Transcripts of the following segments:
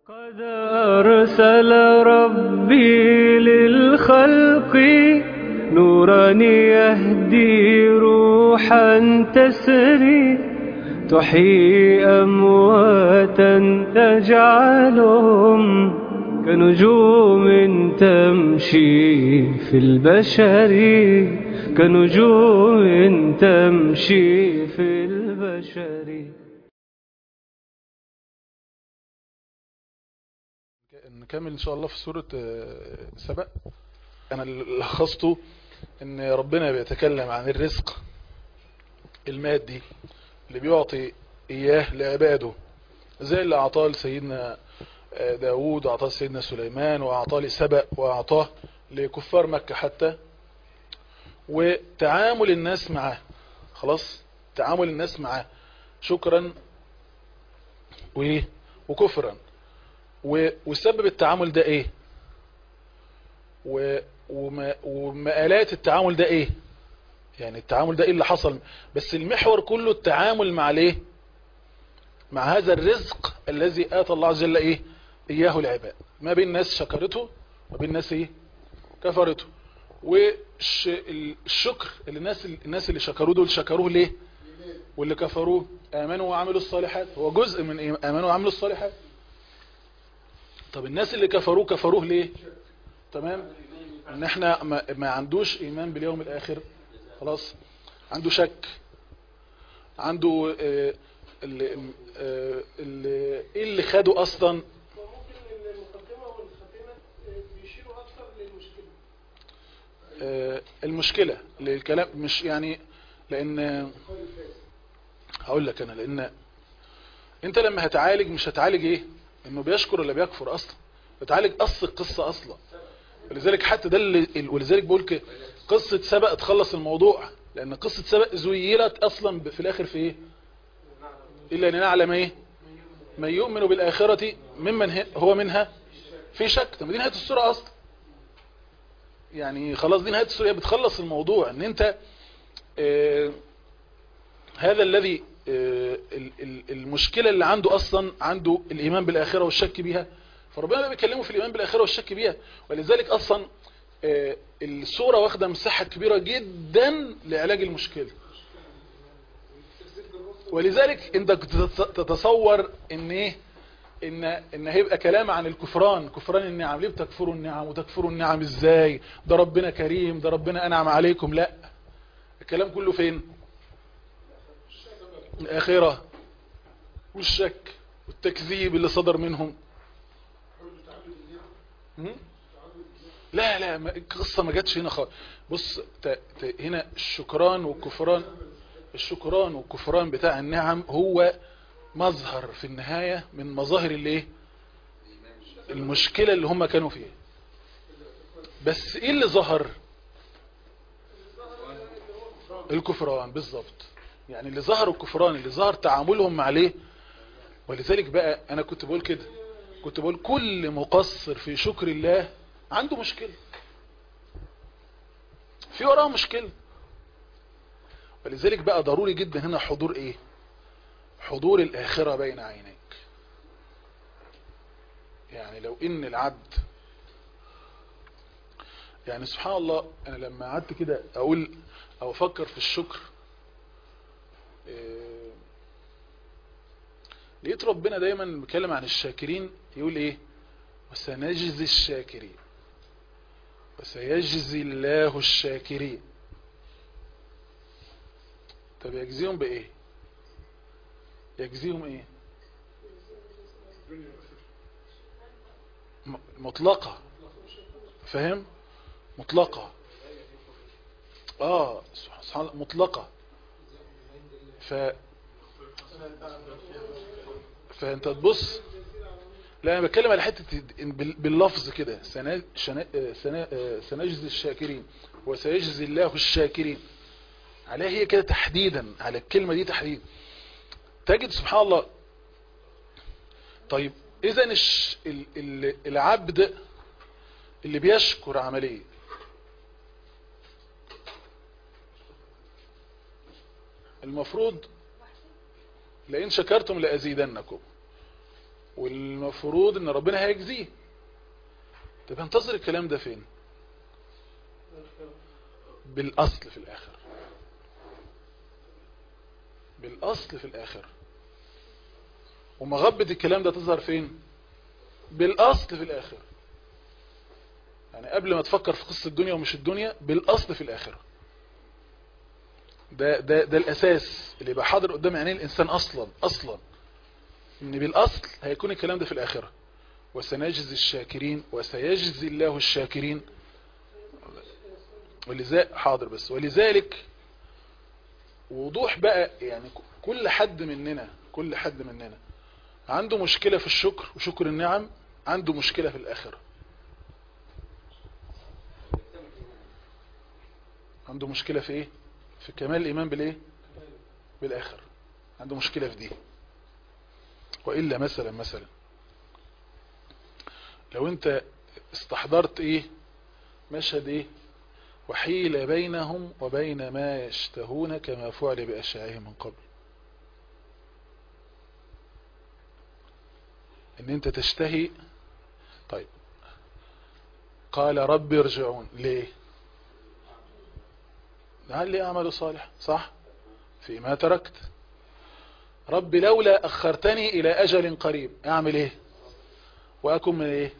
قد أرسل ربي للخلق نورا يهدي روحا تسري تحيي أمواتا تجعلهم كنجوم تمشي في البشر كنجوم تمشي في البشر. نكمل ان شاء الله في سورة سبأ. انا اللي لخصته ان ربنا بيتكلم عن الرزق المادي اللي بيعطي اياه لعباده، زي اللي اعطاه لسيدنا داود واعطاه لسيدنا سليمان واعطاه لسبأ واعطاه لكفار مكة حتى، وتعامل الناس معاه. خلاص، تعامل الناس معاه شكرا وكفرا، وسبب التعامل ده ايه، ومآلات التعامل ده ايه، يعني التعامل ده ايه اللي حصل. بس المحور كله التعامل مع الايه، مع هذا الرزق الذي آتى الله عز وجل ايه اياه العباد، ما بين ناس شكرته وما بين ناس ايه كفرته. والشكر اللي الناس اللي شكروه دول شكروه ليه، واللي كفروه امنوا وعملوا الصالحات، هو جزء من إيه؟ امنوا وعملوا الصالحات. طب الناس اللي كفروه ليه؟ تمام، ان احنا ما عندوش ايمان باليوم الاخر، خلاص عنده شك، عنده ايه اللي خده اصلا. وممكن المقدمة والخاتمة بيشيروا اكثر للمشكلة. المشكلة للكلام مش يعني، لان هقول لك انا، لان انت لما هتعالج مش هتعالج ايه انه بيشكر ولا بيكفر اصلا، هتعالج اصل القصة اصلا. ولذلك حتى ده ولذلك بقول قصة سبأ تخلص الموضوع، لان قصة سبأ زيلت اصلا في الاخر في ايه، الا ان نعلم ايه من يؤمن بالآخرة ممن هو منها في شك. طب دي نهاية السورة اصلا، يعني خلاص دي نهاية السورة، بتخلص الموضوع ان انت هذا الذي المشكلة اللي عنده اصلا عنده الايمان بالآخرة والشك بيها، فربنا بيكلمه في الايمان بالآخرة والشك بيها. ولذلك اصلا السورة واخدة مساحة كبيرة جدا لعلاج المشكلة. ولذلك انت تتصور ان ايه، ان هيبقى كلام عن الكفران، كفران النعم، ليه بتكفروا النعم وتكفروا النعم ازاي، ده ربنا كريم، ده ربنا انعم عليكم. لا، الكلام كله فين، الآخرة والشك والتكذيب اللي صدر منهم. لا القصة ما جاتش هنا خالص. بص هنا الشكران والكفران، الشكران والكفران بتاع النعم هو مظهر في النهاية من مظاهر الايه، المشكلة اللي هم كانوا فيها. بس ايه اللي ظهر، الكفران بالظبط، يعني اللي ظهر الكفران، اللي ظهر تعاملهم مع ليه. ولذلك بقى انا كنت بقول كده، كنت بقول كل مقصر في شكر الله عنده مشكلة، في وراه مشكلة. ولذلك بقى ضروري جدا هنا حضور ايه، حضور الآخرة بين عينيك. يعني لو ان العبد، يعني سبحان الله، انا لما قعدت كده اقول او افكر في الشكر، لقيت ربنا دايما بيتكلم عن الشاكرين، يقول ايه، وسنجزي الشاكرين، وسيجزي الله الشاكرين. طب يجزيهم بايه، يجزيهم ايه، مطلقة، فاهم، مطلقة، سبحان الله مطلقة. فانت تبص، لا انا بتكلم على حتة باللفظ كده، سنجزي الشاكرين وسيجزي الله الشاكرين، عليها هي كده تحديدا، على الكلمة دي تحديدا تجد سبحان الله. طيب اذا العبد اللي بيشكر عملية، المفروض لئن شكرتم لأزيدنكم، والمفروض ان ربنا هيجزيه. طب هنتظر الكلام ده فين؟ بالاصل في الاخر. بالاصل في الاخر. ومغبة الكلام ده تظهر فين؟ بالاصل في الاخر. يعني قبل ما تفكر في قصة الدنيا ومش الدنيا، بالاصل في الاخر. ده الاساس اللي يبقى حاضر قدام عينين الانسان اصلا ان بالاصل هيكون الكلام ده في الاخرة. وسنجزي الشاكرين وسيجزي الله الشاكرين. ولذلك وضوح بقى، يعني كل حد مننا عنده مشكلة في الشكر وشكر النعم، عنده مشكلة في الآخرة. عنده مشكلة في ايه؟ في كمال الإيمان بالايه؟ بالآخرة. عنده مشكلة في دي. وإلا مثلا لو انت استحضرت ايه مشهد ايه وحيل بينهم وبين ما يشتهون كما فعل بأشياعهم من قبل. ان انت تشتهي. طيب قال رب ارجعون. ليه؟ لعلي اعمل صالح. صح؟ فيما تركت. رب لولا اخرتني الى اجل قريب اعمل ايه واكن من ايه.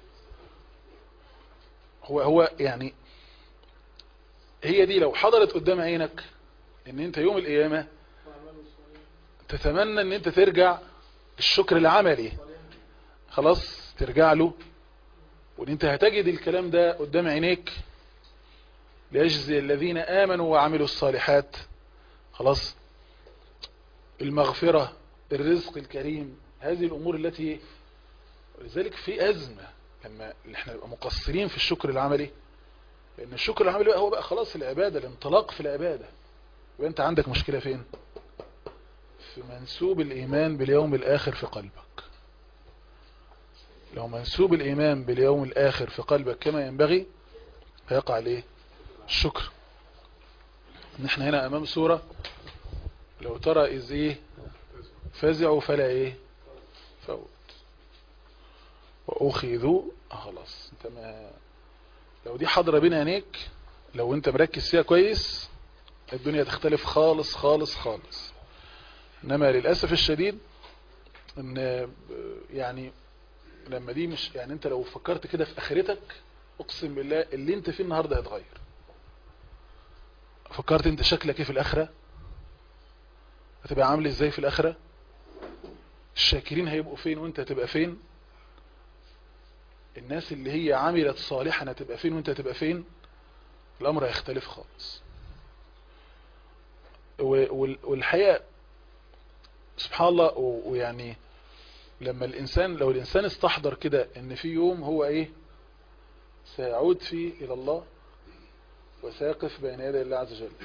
هو يعني هي دي لو حضرت قدام عينك ان انت يوم القيامة تتمنى ان انت ترجع الشكر العملي، خلاص ترجع له، وان انت هتجد الكلام ده قدام عينيك. ليجزي الذين آمنوا وعملوا الصالحات. خلاص. المغفرة، الرزق الكريم، هذه الامور التي ولذلك في ازمة لما احنا نبقى مقصرين في الشكر العملي. لان الشكر العملي بقى هو بقى خلاص العبادة، الانطلاق في العبادة. يبقى انت عندك مشكلة فين؟ في منسوب الايمان باليوم الاخر في قلبك. لو منسوب الايمان باليوم الاخر في قلبك كما ينبغي هيقع عليه الشكر. ان احنا هنا امام سورة لو ترى اذ ايه فزعوا فلا ايه فوت واخذوا. خلاص انت ما لو دي حاضرة بين عينيك، لو انت مركز فيها كويس الدنيا تختلف خالص خالص خالص. انما للأسف الشديد ان يعني لما دي مش يعني انت لو فكرت كده في اخرتك اقسم بالله اللي انت فيه النهاردة هيتغير. فكرت انت شكلك ايه في الاخرة؟ هتبقى عامل ازاي في الاخرة؟ الشاكرين هيبقوا فين وانت هتبقى فين؟ الناس اللي هي عملت صالحا هتبقى فين وانت هتبقى فين؟ الامر هيختلف خالص. والحقيقة سبحان الله ويعني لما لو الانسان استحضر كده ان في يوم هو ايه سيعود فيه الى الله وسيقف بين يدي الله عز وجل.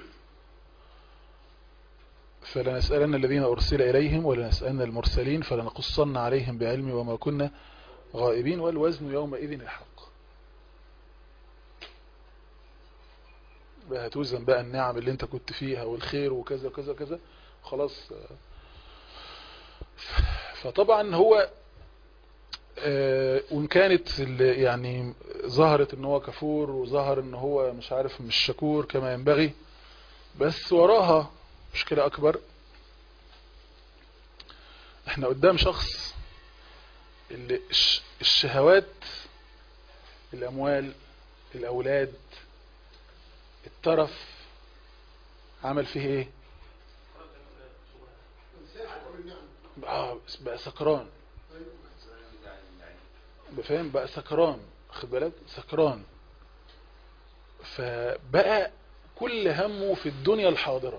فلنسألن الذين أرسل إليهم ولنسألن المرسلين فلنقصن عليهم بعلمي وما كنا غائبين والوزن يومئذ الحق. بقى هتوزن بقى النعم اللي انت كنت فيها والخير وكذا وكذا وكذا خلاص. فطبعا هو وان كانت يعني ظهرت ان هو كفور وظهر ان هو مش عارف مش شكور كما ينبغي، بس وراها مشكلة اكبر. احنا قدام شخص اللي الشهوات، الاموال، الاولاد، الترف عمل فيه ايه؟ بقى سكران. بفهم بقى سكران، خد بالك سكران. فبقى كل همه في الدنيا الحاضرة.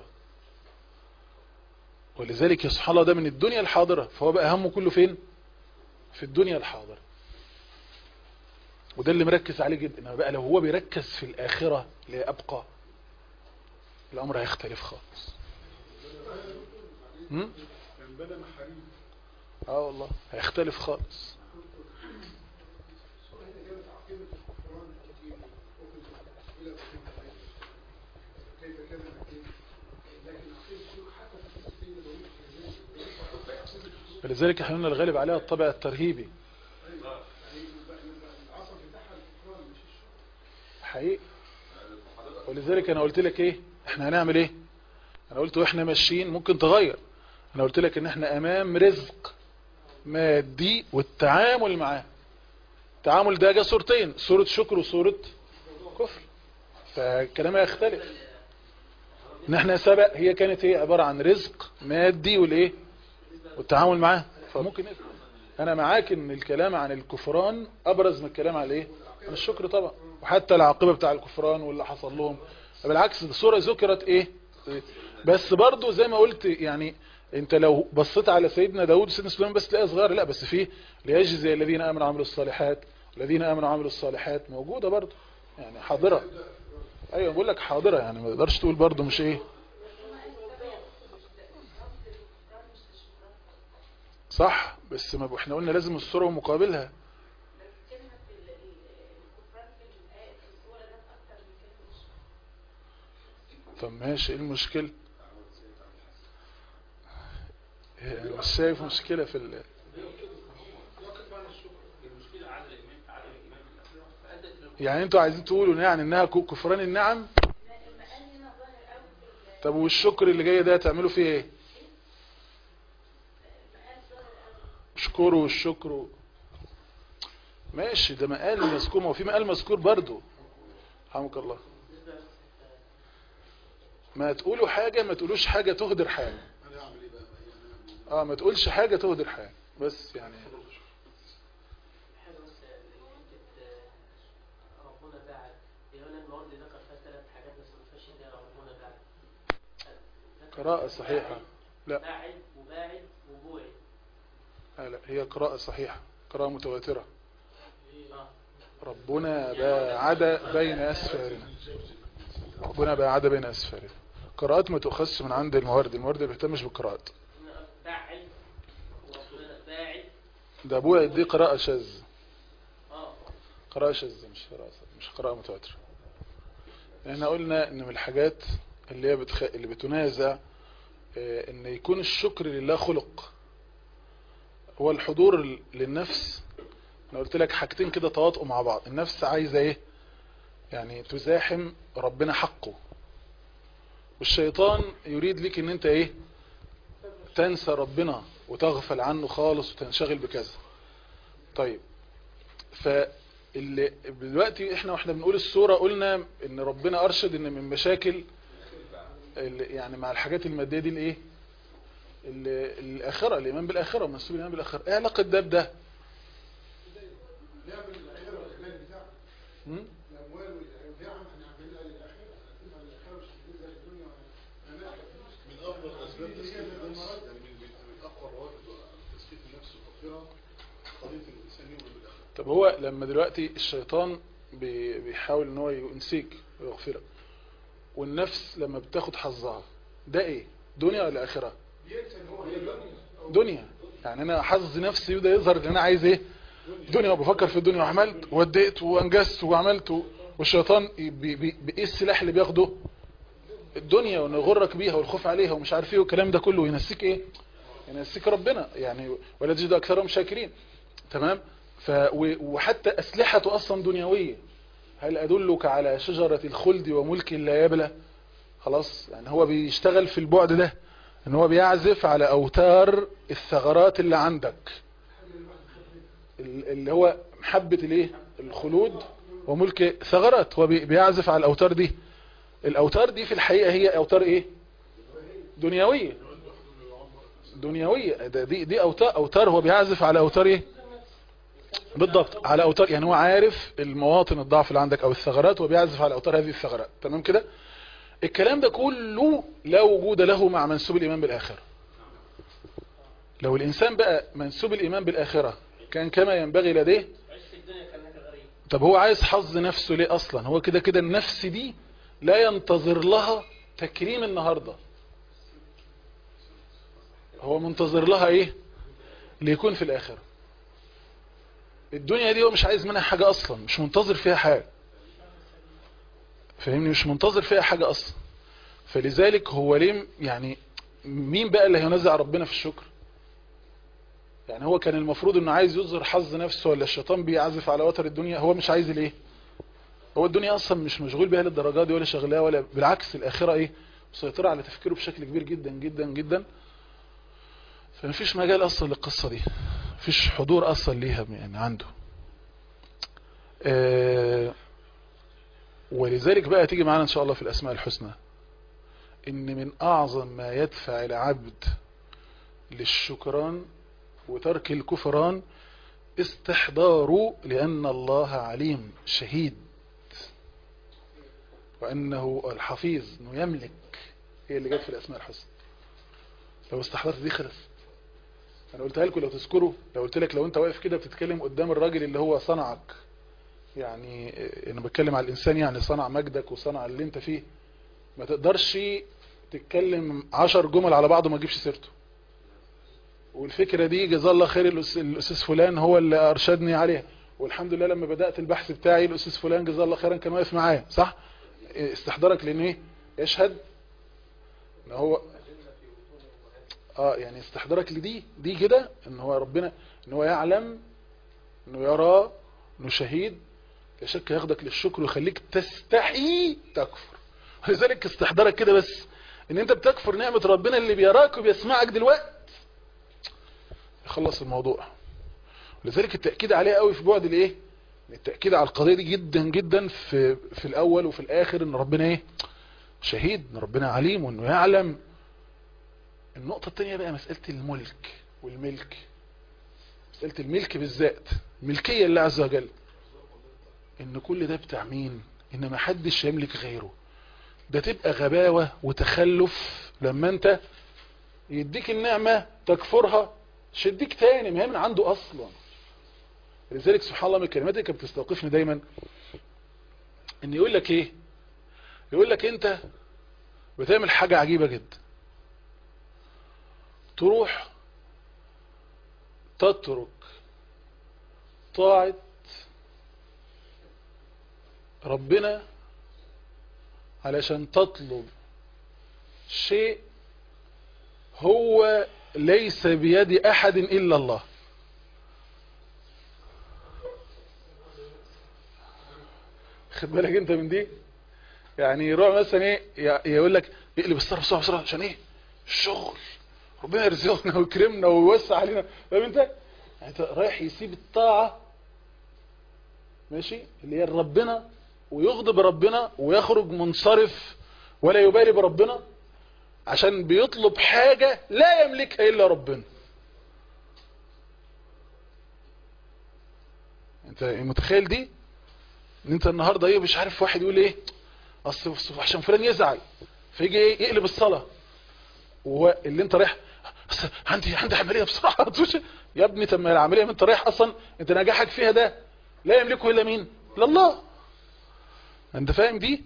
ولذلك يا سبحان الله ده من الدنيا الحاضرة، فهو بقى همه كله فين؟ في الدنيا الحاضرة. وده اللي مركز عليه جدا. انما بقى لو هو بيركز في الآخرة لأبقى الأمر هيختلف خالص. والله هيختلف خالص. فلذلك احنا قلنا الغالب عليها الطبع الترهيبي حقيقي. ولذلك انا قلت لك ايه احنا هنعمل ايه، انا قلت واحنا ماشيين ممكن تغير، انا قلت لك ان احنا امام رزق مادي والتعامل معاه. التعامل ده جه صورتين، صورة شكر وصورة كفر، فالكلام يختلف. ان احنا سبق هي كانت ايه عبارة عن رزق مادي والايه والتعامل معاه. فممكن إيه؟ انا معاك ان الكلام عن الكفران ابرز من الكلام على ايه عن الشكر طبعا، وحتى العاقبة بتاع الكفران واللي حصل لهم بالعكس الصورة ذكرت ايه. بس برضو زي ما قلت يعني انت لو بصيت على سيدنا داود وسيدنا سليمان بس تلاقيها صغيره، لا بس فيه ليجزي الذين امنوا وعملوا الصالحات، الذين امنوا وعملوا الصالحات موجوده برضو يعني حاضره. ايوه بقول لك حاضره يعني ما تقدرش تقول برضو مش ايه صح. بس ما احنا قلنا لازم الصوره ومقابلها. طب ماشي ايه المشكله؟ يعني مش شايف مشكله في يعني انتوا عايزين تقولوا يعني انها كفران النعم. طب والشكر اللي جاي ده تعملوا فيه ايه؟ اشكروا والشكر ماشي ده مقال مذكور، وفي مقال مذكور برضو رحمك الله. ما تقولوا حاجة ما تقولوش حاجة تهدر حاجة. ما تقولش حاجة تهدر حاجة بس يعني قراءة صحيحة. لا باعد وباعد وبوعد. لا هي قراءة صحيحة، قراءة متواترة. ربنا باعد بين أسفارنا، ربنا باعد بين أسفارنا. قراءات ما تؤخذش من عند الموارد، الموارد ما بيهتمش بالقراءات. باعد باعد ده بوعد دي قراءة شاذ، قراءة شاذ مش قراءة متواترة. احنا قلنا ان من الحاجات اللي هي اللي بتنازع ان يكون الشكر لله خلق، هو الحضور للنفس. انا قلت لك حاجتين كده تواطؤوا مع بعض، النفس عايزة ايه يعني تزاحم ربنا حقه، والشيطان يريد لك ان انت ايه تنسى ربنا وتغفل عنه خالص وتنشغل بكذا. طيب فاللي دلوقتي واحنا بنقول السورة قلنا ان ربنا ارشد ان من مشاكل يعني مع الحاجات المادية دي الايه الاخرة، الايمان بالاخرة ومنسوب الايمان بالاخرة. ايه علاقة ده بده؟ طب هو لما دلوقتي الشيطان بيحاول ان هو ينسيك ويغفرك، والنفس لما بتاخد حظها ده ايه، دنيا ولا اخره؟ دنيا. يعني انا حظ نفسي يبدا يظهر ان انا عايز ايه دنيا، وبفكر في الدنيا وعملت ووديت وانجزت وعملت، والشيطان بايه السلاح اللي بياخده؟ الدنيا، وانه يغرك بيها والخوف عليها ومش عارف ايه والكلام ده كله، ينسيك ايه؟ ينسيك ربنا يعني، ولا تجد اكثرهم شاكرين. تمام. وحتى اسلحته اصلا دنيويه. هل ادلك على شجرة الخلد وملك لا يبلى؟ خلاص يعني هو بيشتغل في البعد ده، ان هو بيعزف على اوتار الثغرات اللي عندك، اللي هو محبة الايه الخلود وملك ثغرات. هو بيعزف على الاوتار دي. الاوتار دي في الحقيقة هي اوتار ايه دنيوية. دي اوتار هو بيعزف على اوتار ايه بالضبط، على اوتار يعني هو عارف المواطن الضعف اللي عندك او الثغرات وبيعزف على اوتار هذه الثغرات. تمام كده. الكلام ده كله لا وجود له مع منسوب الايمان بالاخره. لو الانسان بقى منسوب الايمان بالاخره كان كما ينبغي لديه، طب هو عايز حظ نفسه ليه اصلا؟ هو كده كده النفس دي لا ينتظر لها تكريم النهارده، هو منتظر لها ايه؟ ليكون في الاخره. الدنيا دي هو مش عايز منها حاجة اصلا، مش منتظر فيها حاجة، فاهمني؟ مش منتظر فيها حاجة اصلا. فلذلك هو ليه يعني مين بقى اللي هينزع ربنا في الشكر؟ يعني هو كان المفروض انه عايز يظهر حظ نفسه، ولا الشيطان بيعزف على وتر الدنيا؟ هو مش عايز الايه، هو الدنيا اصلا مش مشغول بيها للدرجه دي ولا شغلاه، ولا بالعكس الاخره ايه مسيطره على تفكيره بشكل كبير جدا جدا جدا. فمفيش مجال اصلا للقصه دي، مفيش حضور اصلا ليها يعني عنده. ولذلك بقى تيجي معانا ان شاء الله في الاسماء الحسنى ان من اعظم ما يدفع العبد للشكران وترك الكفران استحضاره لان الله عليم شهيد، وانه الحفيظ، انه يملك. هي اللي جت في الاسماء الحسنى. لو استحضرت دي خلص. انا قلتها لكم لو تذكروا، لو قلت لك لو انت واقف كده بتتكلم قدام الراجل اللي هو صنعك، يعني انا بتكلم على الانسان، يعني صنع مجدك وصنع اللي انت فيه، ما تقدرش تتكلم 10 جمل على بعض وما تجيبش سيرته. والفكرة دي جزاه الله خير الاستاذ فلان هو اللي ارشدني عليها، والحمد لله لما بدأت البحث بتاعي الاستاذ فلان جزاه الله خيرا كان واقف معايا، صح؟ استحضرك لان ايه يشهد ان هو يعني استحضرك لدي كده ان هو ربنا، ان هو يعلم، انه يرى، انه شهيد. لا شك ياخدك للشكر ويخليك تستحي تكفر. ولذلك استحضرك كده بس ان انت بتكفر نعمة ربنا اللي بيراك وبيسمعك دلوقتي، يخلص الموضوع. ولذلك التأكيد عليه قوي في بعد الايه، التأكيد على القضية دي جدا جدا في الاول وفي الاخر، ان ربنا ايه شهيد، ان ربنا عليم وانه يعلم. النقطة التانية بقى مسألة الملك والملك، مسألة الملك بالذات، ملكية الله عز وجل، ان كل ده بتاع مين؟ ان ما حدش يملك غيره. ده تبقى غباوة وتخلف لما انت يديك النعمة تكفرها، شديك تاني، ما هي من عنده اصلا. لذلك سبحان الله من الكلمات اللي كانت بتستوقفني دايما ان يقول لك ايه، يقول لك انت بتعمل حاجة عجيبة جدا، تروح تترك طاعة ربنا علشان تطلب شيء هو ليس بيد احد الا الله. خد بالك انت من دي، يعني يروح مثلا ايه يقول لك يقلب الصرف بسرعه بسرعه عشان ايه الشغل، ربنا يرزقنا ويكرمنا ويوسع علينا. فاهم انت؟ يعني انت رايح يسيب الطاعه ماشي اللي هي ربنا ويغضب ربنا ويخرج منصرف ولا يبالي بربنا عشان بيطلب حاجة لا يملكها إلا ربنا. انت متخيل دي؟ ان انت النهاردة ايه مش عارف واحد يقول ايه اصل عشان فلان يزعل فيجي ايه يقلب الصلاة، وهو اللي انت رايح عندي عملية بسرعة يا ابني طب ما العملية ما انت رايح اصلا انت نجاحك فيها ده لا يملكه الا مين؟ الا الله. انت فاهم دي؟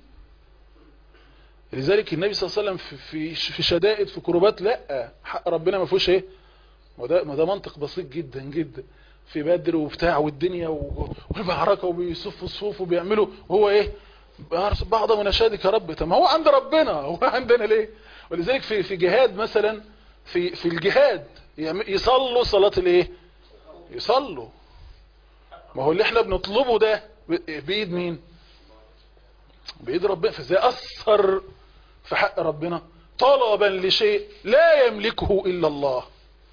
لذلك النبي صلى الله عليه وسلم في شدائد في كروبات لا حق ربنا ما فيهوش ايه، ما ده منطق بسيط جدا جدا. في بدر وبتاع والدنيا والمعركه وبيصفوا الصفوف وبيعملوا وهو ايه بعض مناشدك يا رب. طب ما هو عند ربنا، هو عندنا ليه؟ ولذلك في جهاد مثلا، في الجهاد يصلوا صلاه الايه، يصلوا. ما هو اللي احنا بنطلبه ده بايد مين؟ بايد ربنا. فازاي اثر في حق ربنا طلبا لشيء لا يملكه الا الله؟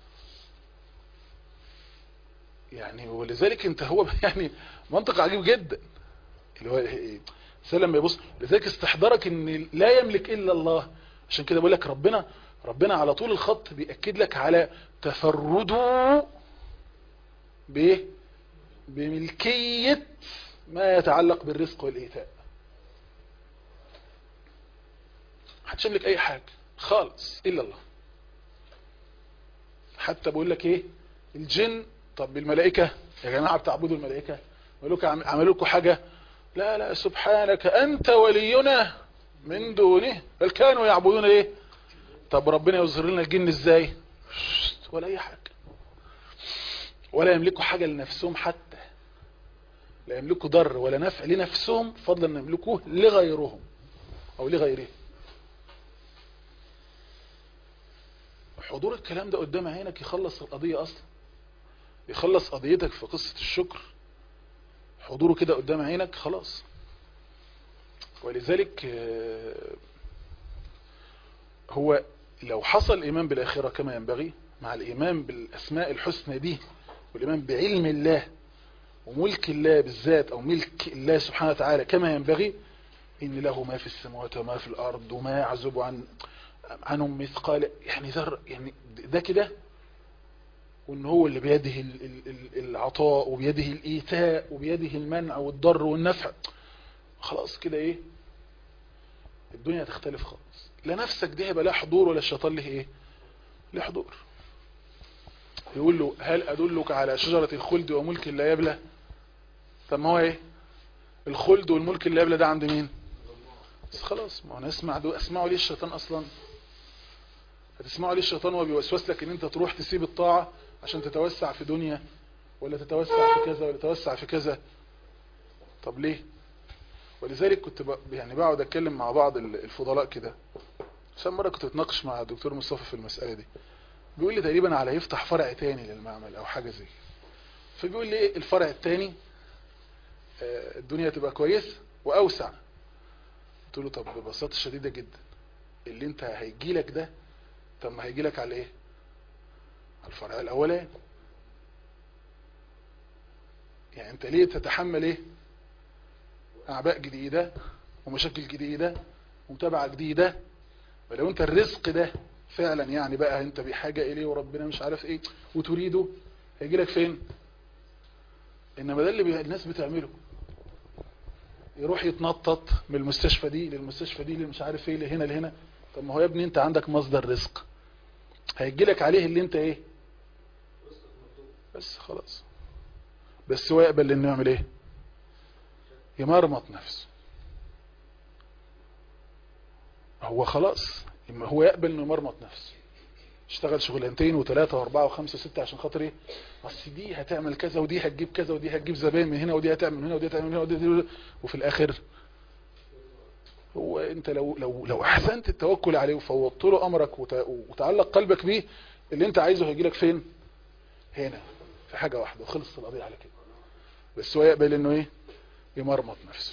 يعني ولذلك انت هو يعني منطق عجيب جدا اللي هو سلم يبص. لذلك استحضرك ان لا يملك الا الله. عشان كده بقول لك ربنا على طول الخط بيأكد لك على تفرده بايه؟ بملكية ما يتعلق بالرزق والإيتاء. محدش يملك اي حاجة خالص الا الله. حتى بقول لك ايه الجن، طب الملائكة يا جماعة بتعبدوا الملائكة عملوا لكم حاجة؟ لا سبحانك انت ولينا من دونه بل كانوا يعبدون ايه. طب ربنا يظهر لنا الجن ازاي؟ ولا اي حاجة، ولا يملكوا حاجة لنفسهم، حتى لا يملكوا ضر ولا نفع لنفسهم فضلا ان يملكوه لغيرهم او لغيره. حضور الكلام ده قدام عينك يخلص القضية اصلا. يخلص قضيتك في قصة الشكر، حضوره كده قدام عينك خلاص. ولذلك هو لو حصل الإيمان بالآخرة كما ينبغي مع الإيمان بالأسماء الحسنى دي والإيمان بعلم الله وملك الله بالذات أو ملك الله سبحانه وتعالى كما ينبغي، إن له ما في السماوات وما في الأرض وما يعزب عنهم مثقال يعني ذر، يعني ده كده، وإن هو اللي بيده العطاء وبيده الإيتاء وبيده المنع والضر والنفع، خلاص كده إيه الدنيا تختلف خالص. لا نفسك دي هيبقى لا حضور ولا الشيطان له إيه له حضور. يقول له هل أدلك على شجرة الخلد وملك لا يبلى؟ طب ما هو إيه الخلد والملك اللي يبلى ده عند مين؟ بس خلاص، ما انا اسمعوا ليه الشيطان اصلا؟ هتسمعوا ليه الشيطان وهو بيوسوس لك ان انت تروح تسيب الطاعة عشان تتوسع في دنيا ولا تتوسع في كذا ولا تتوسع في كذا؟ طب ليه؟ ولذلك كنت يعني بقعد اتكلم مع بعض الفضلاء كده، عشان مرة كنت اتناقش مع الدكتور مصطفى في المسألة دي، بيقول لي تقريبا على يفتح فرع تاني للمعمل او حاجة زي، فبيقول لي ايه الفرع التاني الدنيا تبقى كويس واوسع. قلت له طب ببساطة شديدة جدا اللي انت هيجيلك ده، طب ما هيجيلك على ايه؟ على الفرع الاولاني. يعني انت ليه تتحمل ايه اعباء جديدة ومشاكل جديدة ومتابعة جديدة؟ ولو انت الرزق ده فعلا يعني بقى انت بحاجة اليه وربنا مش عارف ايه وتريده، هيجيلك فين؟ انما ده اللي الناس بتعمله، يروح يتنطط من المستشفى دي للمستشفى دي اللي مش عارف ايه لهنا لهنا. طب ما هو يا ابني انت عندك مصدر رزق هيجيلك عليه اللي انت ايه بس خلاص. بس هو يقبل انه يعمل ايه؟ يمرمط نفسه. هو خلاص اما هو يقبل انه يمرمط نفسه، اشتغل شغلانتين وثلاثة واربعة وخمسة وستة عشان خاطر ايه؟ بس دي هتعمل كذا ودي هتجيب كذا ودي هتجيب زبائن من هنا ودي هتعمل من هنا ودي هتعمل من هنا ودي، وفي الاخر هو انت لو احسنت التوكل عليه وفوضت له امرك وتعلق قلبك بيه، اللي انت عايزه هيجيلك فين؟ هنا في حاجة واحدة وخلصت القضية على كده. بس هو يقبل انه ايه؟ يمرمط نفسه.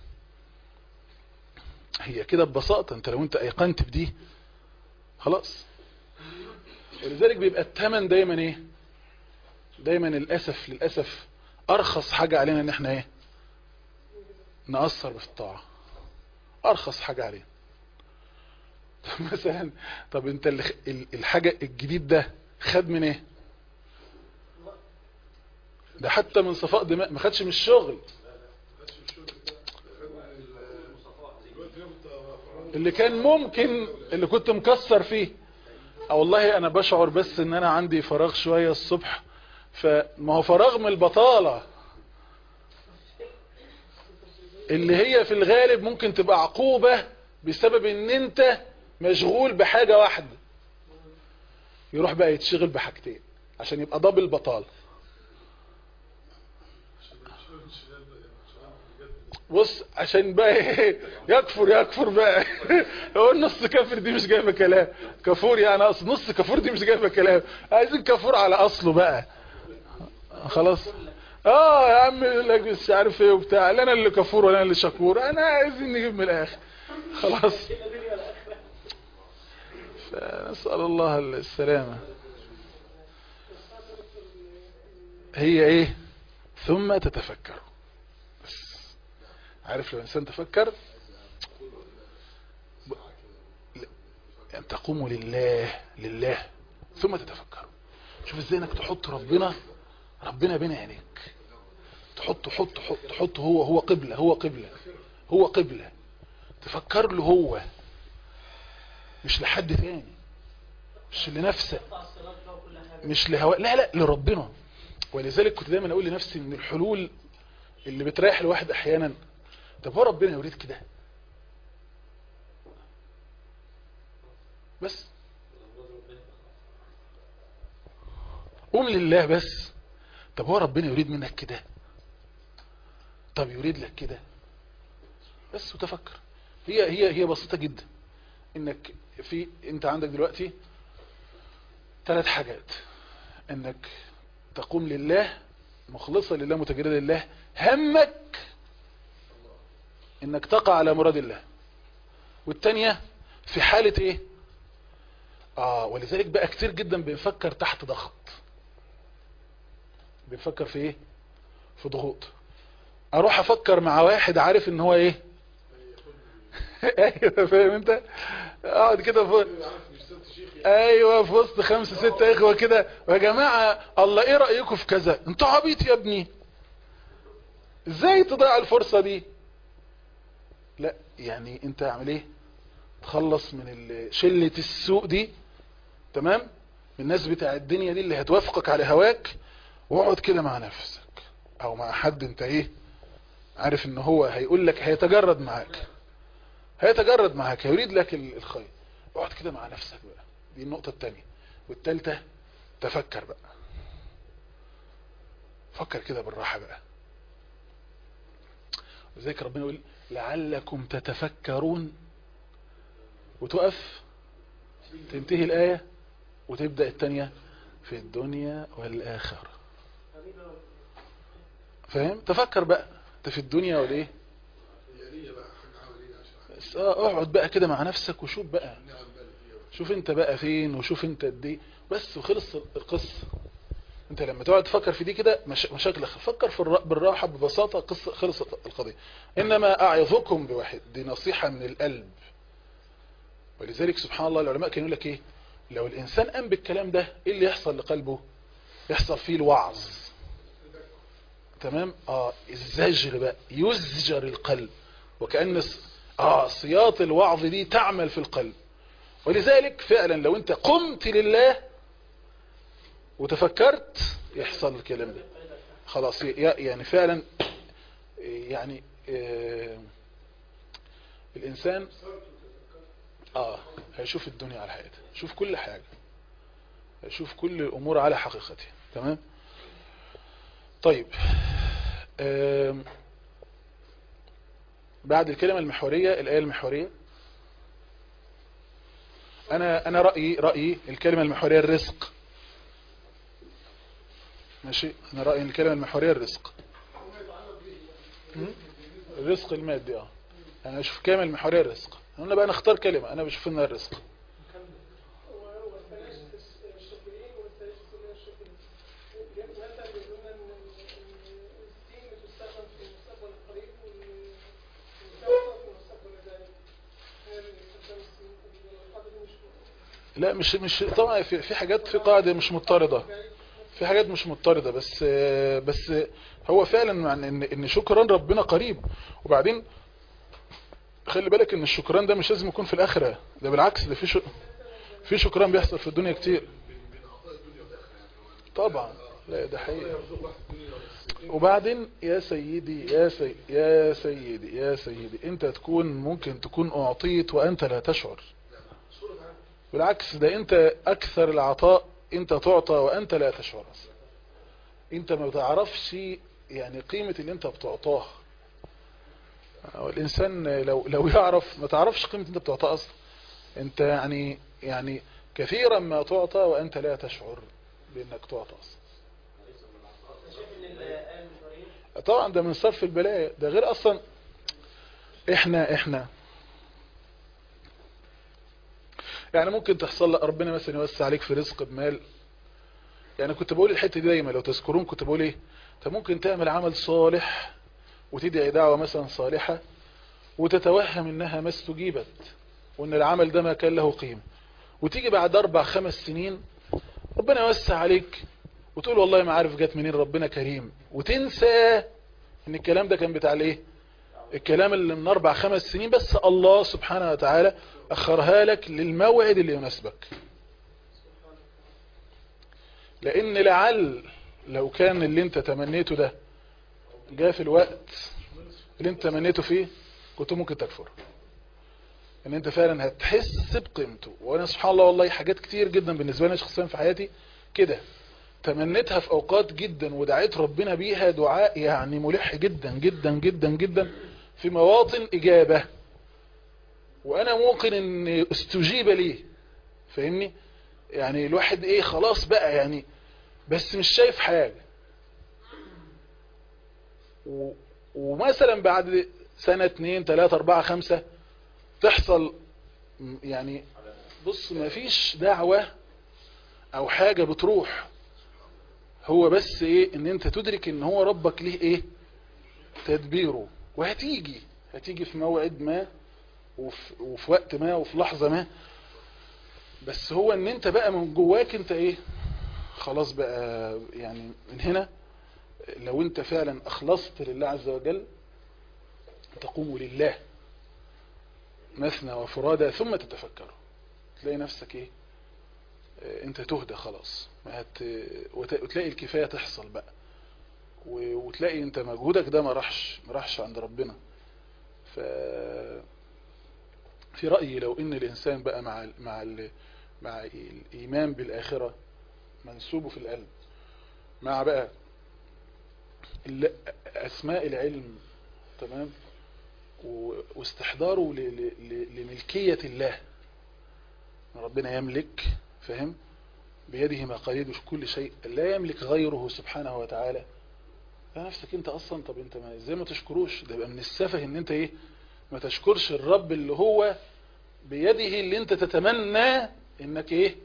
هي كده ببساطة، انت لو انت ايقنت بدي خلاص. ولذلك بيبقى الثمن دايما ايه؟ دايما للأسف ارخص حاجة علينا ان احنا ايه؟ نأثر في الطاعة، ارخص حاجة علينا. طب مثلا طب انت الحاجة الجديد ده خد من ايه؟ ده حتى من صفاء دماء، ما خدش من الشغل اللي كان ممكن اللي كنت مكسر فيه. والله انا بشعر بس ان انا عندي فراغ شوية الصبح، فما هو فراغ من البطالة اللي هي في الغالب ممكن تبقى عقوبة بسبب ان انت مشغول بحاجة واحدة، يروح بقى يتشغل بحاجتين عشان يبقى دبل بطالة. بص عشان بقى ايه؟ يكفر بقى. هو النص كافر دي مش جايبه كلام، كفور يعني اصل نص كفور دي مش جايبه كلام، عايزين كفور على اصله بقى خلاص. يا عم يقول لك مش عارف ايه وبتاع، لا انا اللي كفور ولا انا اللي شكور، انا عايزين نجيب من الاخر خلاص. فنسأل الله السلامة. هي ايه؟ ثم تتفكر. عارف لو الانسان تفكر ان تقوم لله ثم تتفكر. شوف ازاي انك تحط ربنا بين عينيك، تحط هو قبلة تفكر له هو، مش لحد ثاني، مش لنفسك، مش لهواء، لا لربنا. ولذلك كنت دايما اقول لنفسي من الحلول اللي بتريح الواحد احيانا، طب هو ربنا يريد كده بس قوم لله بس. طب هو ربنا يريد منك كده، طب يريد لك كده بس، وتفكر. هي بسيطة جدا. انك انت عندك دلوقتي 3 حاجات، انك تقوم لله مخلصة لله متجردة لله، همك انك تقع على مراد الله. والتانية في حالة ايه؟ ولذلك بقى كتير جدا بنفكر تحت ضغط، بنفكر في ايه؟ في ضغوط. اروح افكر مع واحد عارف ان هو ايه؟ ايوه فاهم انت؟ اقعد كده في ايوه في وسط 5 6 اخوه كده، يا جماعه الله ايه رايكم في كذا؟ انتوا عبيط يا ابني، ازاي تضيع الفرصه دي؟ لا يعني انت اعمل ايه؟ تخلص من شله السوق دي، تمام؟ من الناس بتاع الدنيا دي اللي هتوافقك على هواك، واقعد كده مع نفسك او مع حد انت ايه عارف ان هو هيقول لك، هيتجرد معاك، هيريد لك الخير. اقعد كده مع نفسك بقى، دي النقطة التانية. والتالتة تفكر بقى، فكر كده بالراحة بقى. وذلك ربنا يقول لعلكم تتفكرون، وتقف تنتهي الآية وتبدأ التانية في الدنيا والآخرة. فاهم؟ تفكر بقى انت في الدنيا والايه. اقعد بقى كده مع نفسك وشوف بقى، شوف انت بقى فين وشوف انت قد ايه بس، وخلص القصه. انت لما تقعد تفكر في دي كده مشاكل، فكر في بالراحه ببساطه، قصه خلصت القضيه. انما اعظكم بواحد، دي نصيحه من القلب. ولذلك سبحان الله العلماء كانوا يقول لك ايه؟ لو الانسان قام بالكلام ده ايه اللي يحصل لقلبه؟ يحصل فيه الوعظ، تمام؟ الزجر بقى، يزجر القلب، وكأن صياط الوعظ دي تعمل في القلب. ولذلك فعلا لو انت قمت لله وتفكرت يحصل الكلام ده خلاص. يعني فعلا يعني الانسان هيشوف الدنيا على حقيقتها، يشوف كل حاجة، يشوف كل الامور على حقيقتها، تمام؟ طيب بعد الكلمة المحورية الآية المحورية، أنا رأيي الكلمة المحورية الرزق. ماشي، أنا رأيي الكلمة المحورية الرزق، الرزق المادي. أنا أشوف الكلمة المحورية الرزق. أنا بقى نختار كلمة، أنا بشوف إنها الرزق. لا مش طبعا في حاجات، في قاعدة مش مضطردة، في حاجات مش مضطردة، بس هو فعلا معنى ان شكرا ربنا قريب. وبعدين خلي بالك ان الشكران ده مش لازم يكون في الاخرة، ده بالعكس، ده في شكران بيحصل في الدنيا كتير طبعا. لا ده حقيقي. وبعدين يا سيدي انت ممكن تكون اعطيت وانت لا تشعر. بالعكس، ده انت اكثر العطاء، انت تعطى وانت لا تشعر. انت ما تعرفش يعني قيمة اللي انت بتعطاه. والانسان لو يعرف، ما تعرفش قيمة انت بتعطاه اصلا. انت يعني كثيرا ما تعطى وانت لا تشعر بانك تعطى اصلا. طبعا ده من صرف البلايا، ده غير اصلا احنا يعني ممكن تحصل لك ربنا مثلا يوسع عليك في رزق بمال. يعني كنت بقول الحته دي دايما، لو تذكرون كنت بقول ايه؟ انت ممكن تعمل عمل صالح وتدعي دعوه مثلا صالحه وتتوهم انها ما استجيبت وان العمل ده ما كان له قيمه، وتيجي بعد 4 5 سنين ربنا يوسع عليك وتقول والله ما عارف جت منين، ربنا كريم، وتنسى ان الكلام ده كان بتاع الايه؟ الكلام اللي من 4 5 سنين، بس الله سبحانه وتعالى اخرها لك للموعد اللي يناسبك. لان لعل لو كان اللي انت تمنيته ده جاء في الوقت اللي انت تمنيته فيه كنت ممكن تكفر، ان انت فعلا هتحس بقيمته. وانا سبحان الله والله حاجات كتير جدا بالنسبه لي شخصيا في حياتي كده تمنيتها في اوقات جدا ودعيت ربنا بيها دعاء يعني ملح جدا جدا جدا جدا في مواطن اجابه، وانا ممكن ان استجيب لي. فاهمني؟ يعني الواحد خلاص بقى يعني بس مش شايف حاجة، ومثلا بعد سنة 2 3 4 5 تحصل يعني بص ما فيش دعوة او حاجة بتروح، هو بس ايه ان انت تدرك ان هو ربك ليه ايه تدبيره، وهتيجي في موعد ما وفي وقت ما وفي لحظة ما، بس هو ان انت بقى من جواك انت ايه خلاص بقى يعني من هنا لو انت فعلا اخلصت لله عز وجل تقوم لله مثنى وفرادى ثم تتفكروا، تلاقي نفسك ايه انت تهدى خلاص وتلاقي الكفاية تحصل بقى، وتلاقي انت مجهودك ده ما راحش عند ربنا. في رأيي لو ان الانسان بقى مع الايمان بالاخرة منسوبه في القلب، مع بقى اسماء العلم تمام، واستحضاره لملكية الله، ربنا يملك فهم بيده مقاليد كل شيء لا يملك غيره سبحانه وتعالى، فنفسك انت اصلا طب انت ما ازاي ما تشكروش؟ ده يبقى من السفه ان انت ايه ما تشكرش الرب اللي هو بيده اللي انت تتمنى انك ايه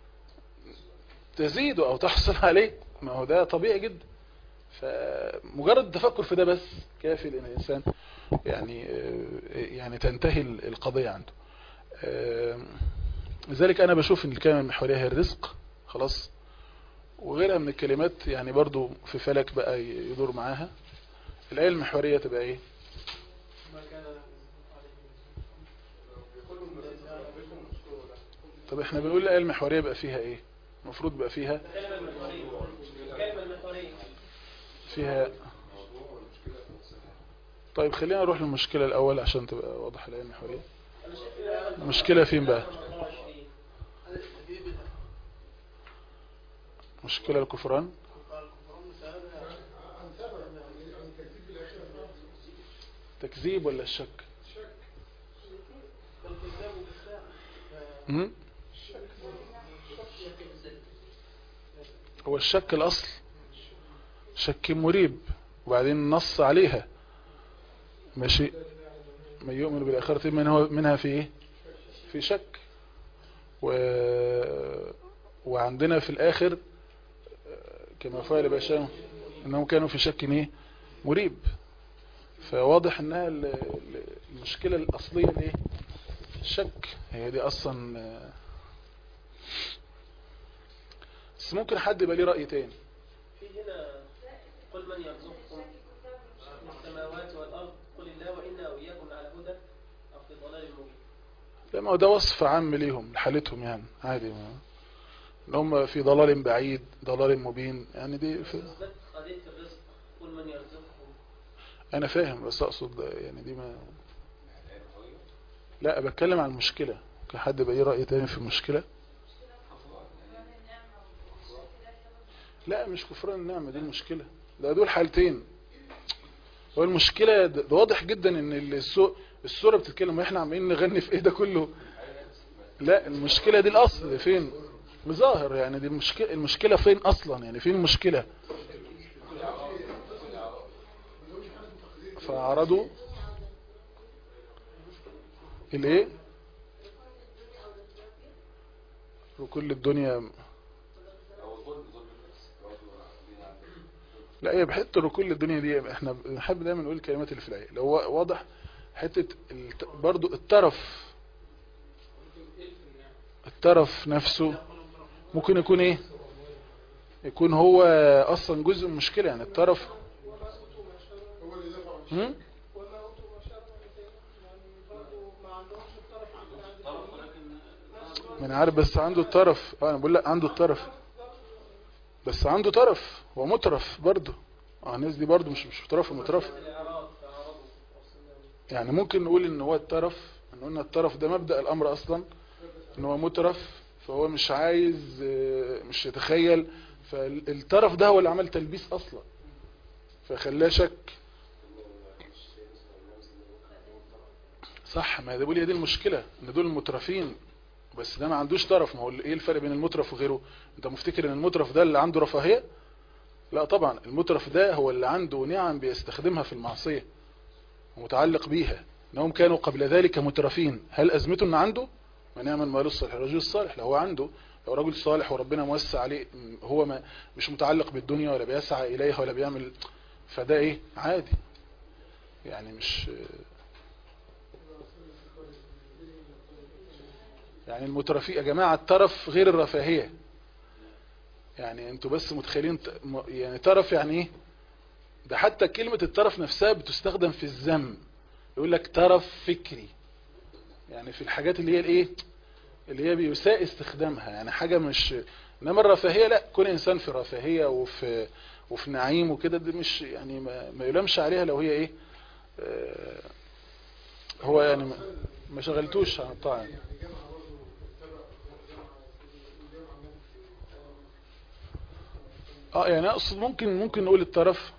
تزيده او تحصل عليه، ما هو ده طبيعي جدا. فمجرد التفكر في ده بس كافي لان الانسان يعني تنتهي القضية عنده. لذلك انا بشوف ان الكلمة المحورية هي الرزق خلاص، وغيرها من الكلمات يعني برضو في فلك بقى يدور معاها. الآية المحورية تبقى ايه؟ طب احنا بنقول الآية المحورية بقى فيها ايه؟ المفروض بقى فيها طيب خلينا نروح للمشكلة الأول عشان تبقى واضح الآية المحورية. المشكلة فين بقى؟ مشكلة الكفران. تكذيب ولا الشك؟ هو الشك الأصل شك مريب، وبعدين نص عليها ماشي، من يؤمن بالآخرة منها في ايه في شك، وعندنا في الآخر كما فعل بشام انهم كانوا في شك ايه مريب. فواضح انها المشكلة الأصلية الايه الشك، هي دي اصلا. بس ممكن حد يبقى ليه رأي تاني. في هنا قل من يرزقكم من السماوات والأرض قل الله وإنا وإياكم على هدى أو في ضلال مبين. لا ما هو ده وصف عام ليهم لحالتهم يعني عادي، ان هم في ضلال بعيد ضلال مبين يعني دي قضية الرزق قل من يرزقكم. انا فاهم بس اقصد يعني دي ما لا بتكلم عن المشكلة. كان حد بقى رأي تاني في المشكلة؟ لا مش كفران النعمة دي المشكلة، ده دول حالتين. هو المشكلة ده واضح جدا ان السورة بتتكلم واحنا عمالين نغني في ايه ده كله. لا المشكلة دي الاصل فين مظاهر يعني، دي المشكلة فين اصلا يعني فين المشكلة؟ فعرضوا الايه وكل الدنيا. لا هي بحته ركول الدنيا دي احنا بنحب دايما نقول الكلمات اللي في الآية لو واضح حتة برضو الطرف نفسه ممكن يكون ايه يكون هو اصلا جزء من المشكلة يعني الطرف من عارف بس عنده الطرف انا بقول لك عنده الطرف بس عنده طرف هو مترف برضه الناس دي برضه مش طرف مترف يعني ممكن نقول ان هو الطرف ان قلنا الطرف ده مبدأ الامر اصلا ان هو مترف فهو مش عايز مش يتخيل فالطرف ده هو اللي عمل تلبيس اصلا فخلاه شك صح ما ده بقول هي دي المشكلة ان دول المترفين بس ده ما عندوش طرف. ما هو ايه الفرق بين المترف وغيره؟ انت مفتكر ان المترف ده اللي عنده رفاهية؟ لا طبعا، المترف ده هو اللي عنده نعم بيستخدمها في المعصية ومتعلق بيها، انهم كانوا قبل ذلك مترفين. هل ازمته ان عنده؟ ونعم المال الصالح الرجل الصالح. لو هو عنده، لو رجل صالح وربنا موسع عليه، هو ما مش متعلق بالدنيا ولا بيسعى اليها ولا بيعمل، فده ايه عادي يعني. مش يعني المترفين يا جماعة، الترف غير الرفاهية. يعني انتوا بس متخيلين يعني ترف يعني ايه؟ ده حتى كلمة الترف نفسها بتستخدم في الذم، يقول لك ترف فكري، يعني في الحاجات اللي هي الايه، اللي هي بيساء استخدامها، يعني حاجة مش. انما الرفاهية لا، كون انسان في رفاهية وفي نعيم وكده، دي مش يعني ما يلامش عليها لو هي ايه، هو يعني ما شغلتوش عن الطاعة. يعني اقصد ممكن نقول الترف.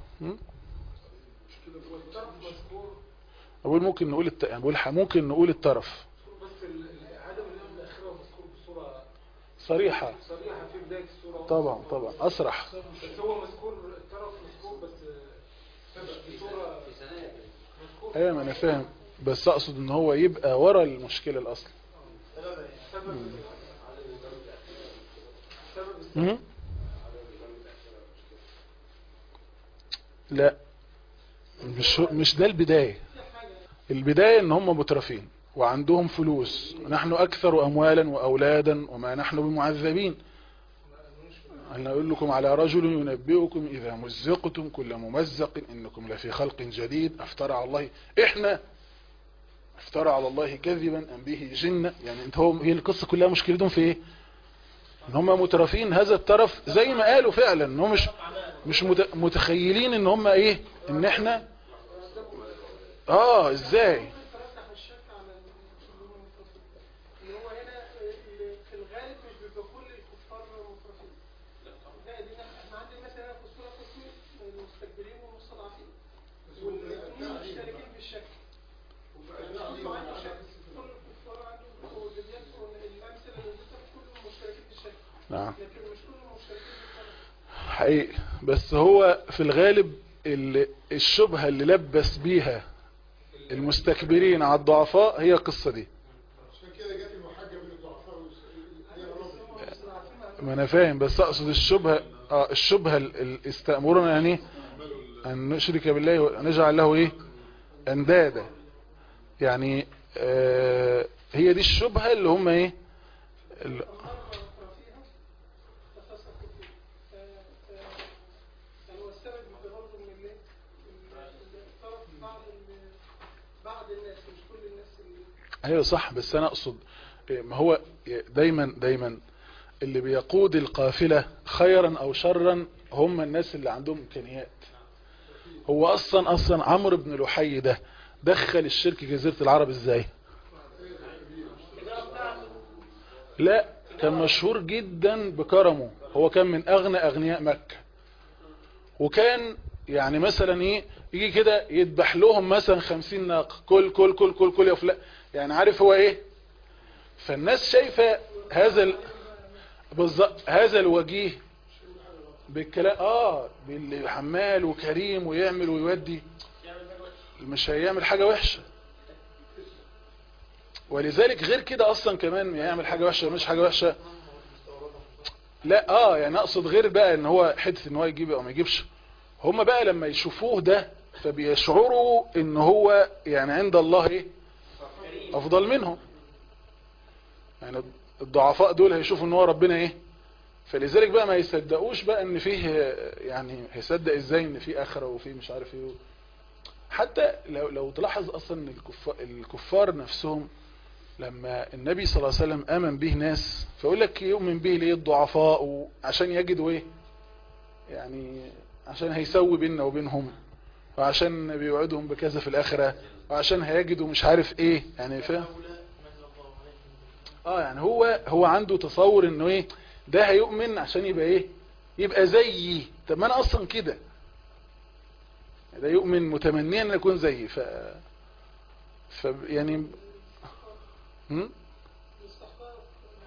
اقول ممكن نقول يعني بقول ممكن نقول الترف، بس عدم النعم الاخره مذكور بصوره صريحة في بدايه السوره. طبعا اصرح. بس هو مذكور، الطرف مذكور بس بصوره مذكور. ايوه ما انا فاهم، بس اقصد ان هو يبقى ورا المشكلة الاصل. لا مش ده البداية. البداية ان هم مترفين وعندهم فلوس، نحن اكثر اموالا واولادا وما نحن بمعذبين. أنا أقول لكم على رجل ينبئكم إذا مزقتم كل ممزق إنكم لفي خلق جديد أفترى على الله. إحنا افترى على الله كذبا أم به جنة. يعني انت هي القصة كلها مشكلتهم في إيه؟ إن هم مترفين هذا الترف، زي ما قالوا فعلا إن هم مش متخيلين إن هم إيه، إن إحنا إزاي. نعم حقيقي، بس هو في الغالب الشبهة اللي لبس بيها المستكبرين على الضعفاء هي القصة دي. ما انا فاهم، بس اقصد الشبهة اللي استأمرنا يعني ان نشرك بالله ونجعل له ايه اندادا. يعني هي دي الشبهة اللي هم ايه ايوه صح. بس انا اقصد ما هو دايما اللي بيقود القافلة خيرا او شرا هم الناس اللي عندهم امكانيات. هو اصلا عمرو بن لحي ده دخل الشرك جزيرة العرب ازاي؟ لا كان مشهور جدا بكرمه، هو كان من اغنى اغنياء مكة، وكان يعني مثلا ايه يجي كده يذبح لهم مثلا 50 ناقة، كل كل كل كل كل يا فلان، يعني عارف هو ايه. فالناس شايفة هذا الوجيه بالكلام بالحمال وكريم ويعمل ويودي، مش هيعمل حاجة وحشة. ولذلك غير كده اصلا كمان يعمل حاجة وحشة مش حاجة وحشة. لا يعني اقصد غير بقى ان هو حدث ان هو يجيب او ما يجيبش، هم بقى لما يشوفوه ده فبيشعروا ان هو يعني عند الله ايه افضل منهم. يعني الضعفاء دول هيشوفوا ان هو ربنا ايه، فلذلك بقى ما يصدقوش بقى ان فيه، يعني هيصدق ازاي ان فيه اخرة وفيه مش عارف ايه. حتى لو تلاحظ اصلا الكفار نفسهم لما النبي صلى الله عليه وسلم امن به ناس، فيقول لك يؤمن به ليه الضعفاء عشان يجدوا ايه، يعني عشان هيسوي بيننا وبينهم، وعشان بيوعدهم بكذا في الاخرة، وعشان هيجدوا مش عارف ايه، يعني فاهم. يعني هو عنده تصور انه ايه ده هيؤمن عشان يبقى ايه، يبقى زيي. طب ما انا اصلا كده، ده يؤمن متمنيا ان يكون زيي. يعني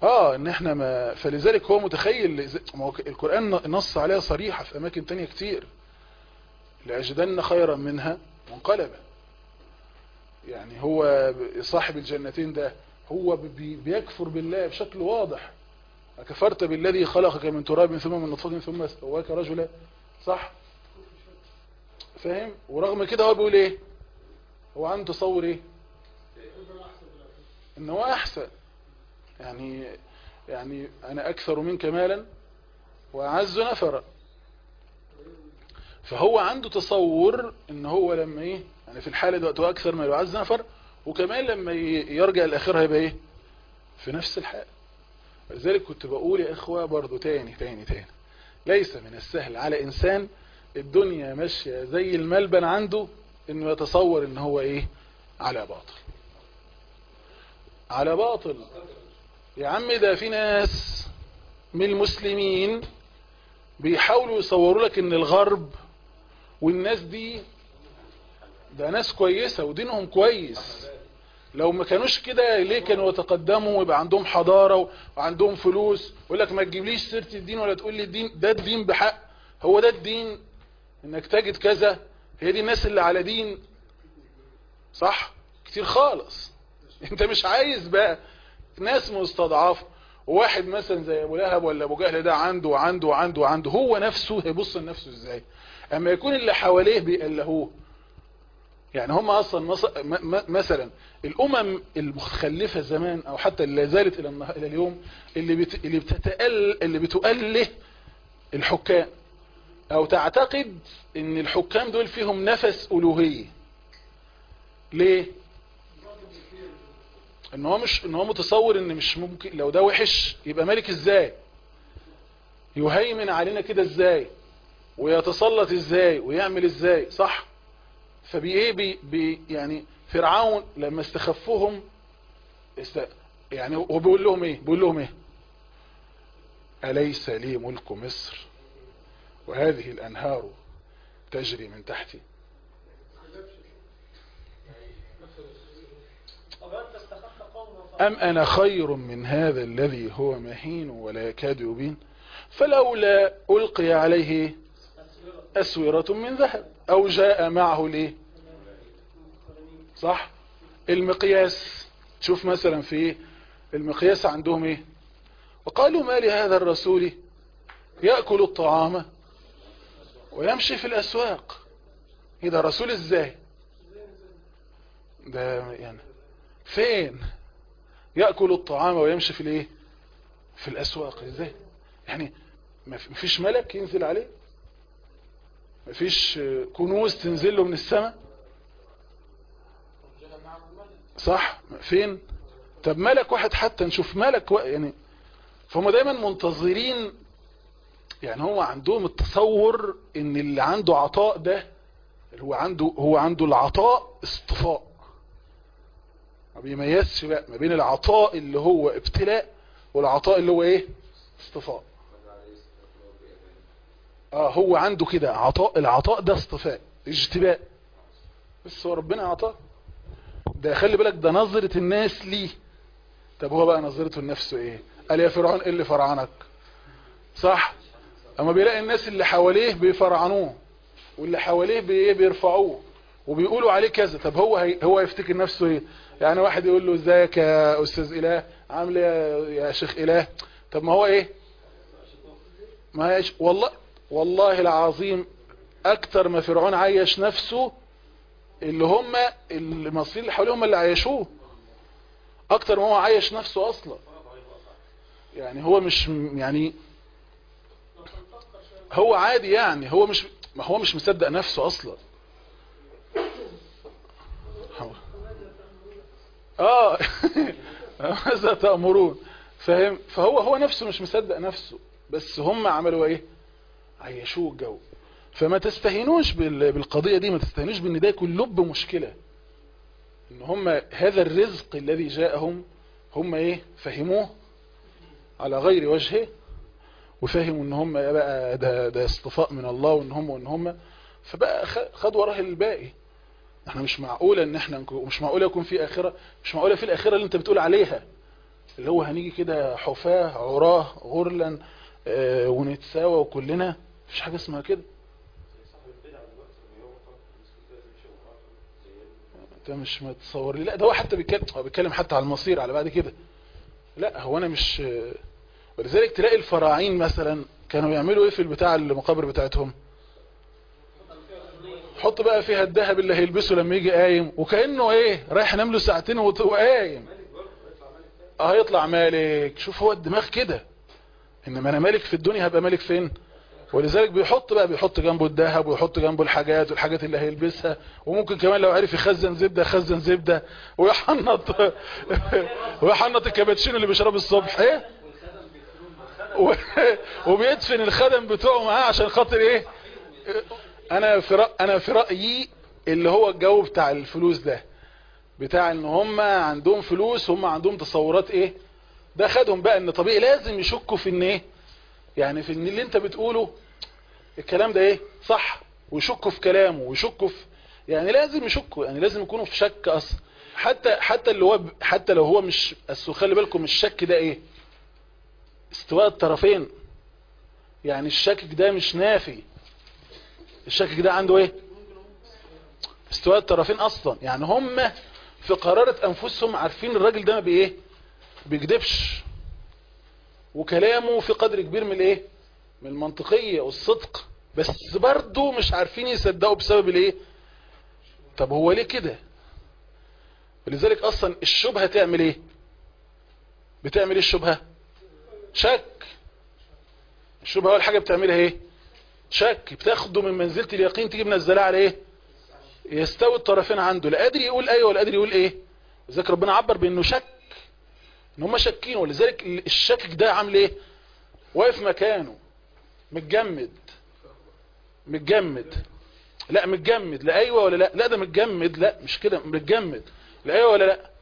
ان احنا ما، فلذلك هو متخيل، ما هو القرآن نص عليها صريحة في اماكن تانية كتير، لأجدن خيرا منها منقلبا. يعني هو صاحب الجنتين ده هو بيكفر بالله بشكل واضح، أكفرت بالذي خلقك من تراب ثم من نطفة ثم سواك رجلا، صح؟ فاهم؟ ورغم كده هو بيقول ايه؟ هو عنده تصور ايه؟ ان هو احسن، يعني انا اكثر منك مالا واعز نفرا. فهو عنده تصور ان هو لما ايه، يعني في الحالة دلوقتي هو اكثر ما يعز نفر، وكمان لما يرجع الاخر هيبقى ايه؟ في نفس الحال. لذلك كنت بقول يا اخوة برضو تاني ليس من السهل على انسان الدنيا ماشية زي الملبن عنده انه يتصور ان هو ايه؟ على باطل. يا عم ده في ناس من المسلمين بيحاولوا يصوروا لك ان الغرب والناس دي ده ناس كويسة ودينهم كويس، لو ما كانوش كده ليه كانوا يتقدموا ويبقى عندهم حضارة وعندهم فلوس، ويقول لك ما تجيبليش سيرة الدين ولا تقول لي الدين ده الدين بحق، هو ده الدين انك تجد كذا، هي دي الناس اللي على دين، صح؟ كتير خالص. انت مش عايز بقى ناس مستضعفة، وواحد مثلا زي ابو لهب ولا ابو جهل ده عنده هو نفسه هيبص لنفسه ازاي اما يكون اللي حواليه بيقلهوه؟ يعني هم اصلا مثلا الامم المتخلفه زمان او حتى اللي زالت الى اليوم اللي بتؤله الحكام، او تعتقد ان الحكام دول فيهم نفس الوهيه. ليه؟ ان هو متصور ان مش ممكن لو ده وحش يبقى ملك ازاي، يهيمن علينا كده ازاي، ويتسلط ازاي، ويعمل ازاي، صح؟ يعني فرعون لما استخفوهم يعني هو بيقول لهم ايه؟ أليس لي ملك مصر وهذه الأنهار تجري من تحتي. أم أنا خير من هذا الذي هو مهين ولا يكاد يبين فلولا ألقي عليه أسورة من ذهب أو جاء معه ليه، صح؟ المقياس، تشوف مثلا في المقياس عندهم ايه؟ وقالوا ما لهذا الرسول يأكل الطعام ويمشي في الأسواق. ايه ده رسول ازاي ده؟ يعني فين يأكل الطعام ويمشي في الايه؟ في الأسواق ازاي؟ يعني مفيش ملك ينزل عليه؟ مفيش كنوز تنزل له من السماء؟ صح؟ فين؟ طب ملك واحد حتى نشوف ملك يعني فهم دايما منتظرين، يعني هو عندهم التصور ان اللي عنده عطاء ده هو عنده العطاء اصطفاء، ما بيميزش بقى ما بين العطاء اللي هو ابتلاء والعطاء اللي هو ايه؟ اصطفاء. هو عنده كده العطاء ده اصطفاء اجتباء، بس هو ربنا عطاه ده. خلي بالك ده نظرة الناس ليه. طب هو بقى نظرته لنفسه ايه؟ قال يا فرعون ايه اللي فرعنك، صح؟ اما بيلاقي الناس اللي حواليه بيفرعنوه واللي حواليه بيرفعوه وبيقولوا عليه كذا، طب هو يفتكر نفسه ايه؟ يعني واحد يقول له ازيك يا استاذ اله، عامل ايه يا شيخ اله؟ طب ما هو ايه؟ ما هيش والله العظيم اكتر ما فرعون عايش نفسه اللي هم المصريين اللي حواليه هم اللي عايشوه اكتر ما هو عايش نفسه اصلا. يعني هو مش يعني هو عادي، يعني هو مش مصدق نفسه اصلا. ماذا تأمرون؟ فاهم؟ فهو نفسه مش مصدق نفسه، بس هم عملوا ايه؟ عيشوه الجو. فما تستهينوش بالقضية دي، ما تستهينوش بان ده يكون لب مشكلة، ان هم هذا الرزق الذي جاءهم هم ايه؟ فهموه على غير وجهه، وفهموا ان هم بقى ده اصطفاء من الله وان هم فبقى خد وراه الباقي. احنا مش معقولة ان احنا مش معقولة يكون في اخرة، مش معقولة في الاخرة اللي انت بتقول عليها اللي هو هنيجي كده حفاة عراه غرلا ونتساوى وكلنا، مفيش حاجة اسمها كده. انت مش متصور لي. لا ده هو حتى بيتكلم حتى على المصير على بعد كده. لا هو انا مش. ولذلك تلاقي الفراعين مثلا كانوا يعملوا ايه في البتاع المقابر بتاعتهم؟ حط بقى فيها الذهب اللي هيلبسه لما يجي قايم، وكأنه ايه رايح ينام له ساعتين وقايم هيطلع مالك. شوف هو الدماغ كده، انما انا مالك في الدنيا هبقى مالك فين؟ ولذلك بيحط جنبه الذهب ويحط جنبه الحاجات والحاجات اللي هيلبسها، وممكن كمان لو عرف يخزن زبدة ويحنط الكابتشينو اللي بيشربه الصبح ايه وبيدفن الخدم بتوعه معاه عشان خاطر ايه. انا في رأيي اللي هو الجو بتاع الفلوس ده، بتاع ان هم عندهم فلوس، هم عندهم تصورات ايه، ده خدهم بقى ان طبيعي لازم يشكوا في ان ايه، يعني في ان اللي انت بتقوله الكلام ده ايه صح، ويشكوا في كلامه ويشكوا في، يعني لازم يشكوا، يعني لازم يكونوا في شك اصلا. حتى لو هو مش، خلي بالكم الشك ده ايه، استواء الطرفين. يعني الشكك ده مش نافي، الشكك ده عنده ايه، استواء الطرفين اصلا. يعني هم في قرارة انفسهم عارفين الراجل ده ما بايه بيكذبش، وكلامه في قدر كبير من الايه، من المنطقية والصدق، بس برضو مش عارفين يصدقوا بسبب الايه. طب هو ليه كده؟ ولذلك اصلا الشبهة تعمل ايه، بتعمل ايه الشبهة؟ شك. الشبهة اول حاجة بتعملها ايه؟ شك. بتاخده من منزلة اليقين تيجي منزلها على ايه، يستوي الطرفين عنده، لا قادر يقول ايه ولا قادر يقول ايه. لذلك ربنا عبر بانه شك، ان هم شاكين. ولذلك الشك ده عامل ايه، واقف مكانه متجمد. لا متجمد، لا ايوه ولا لا، لا ده متجمد، لا مش كده متجمد، لا ايوه ولا لا.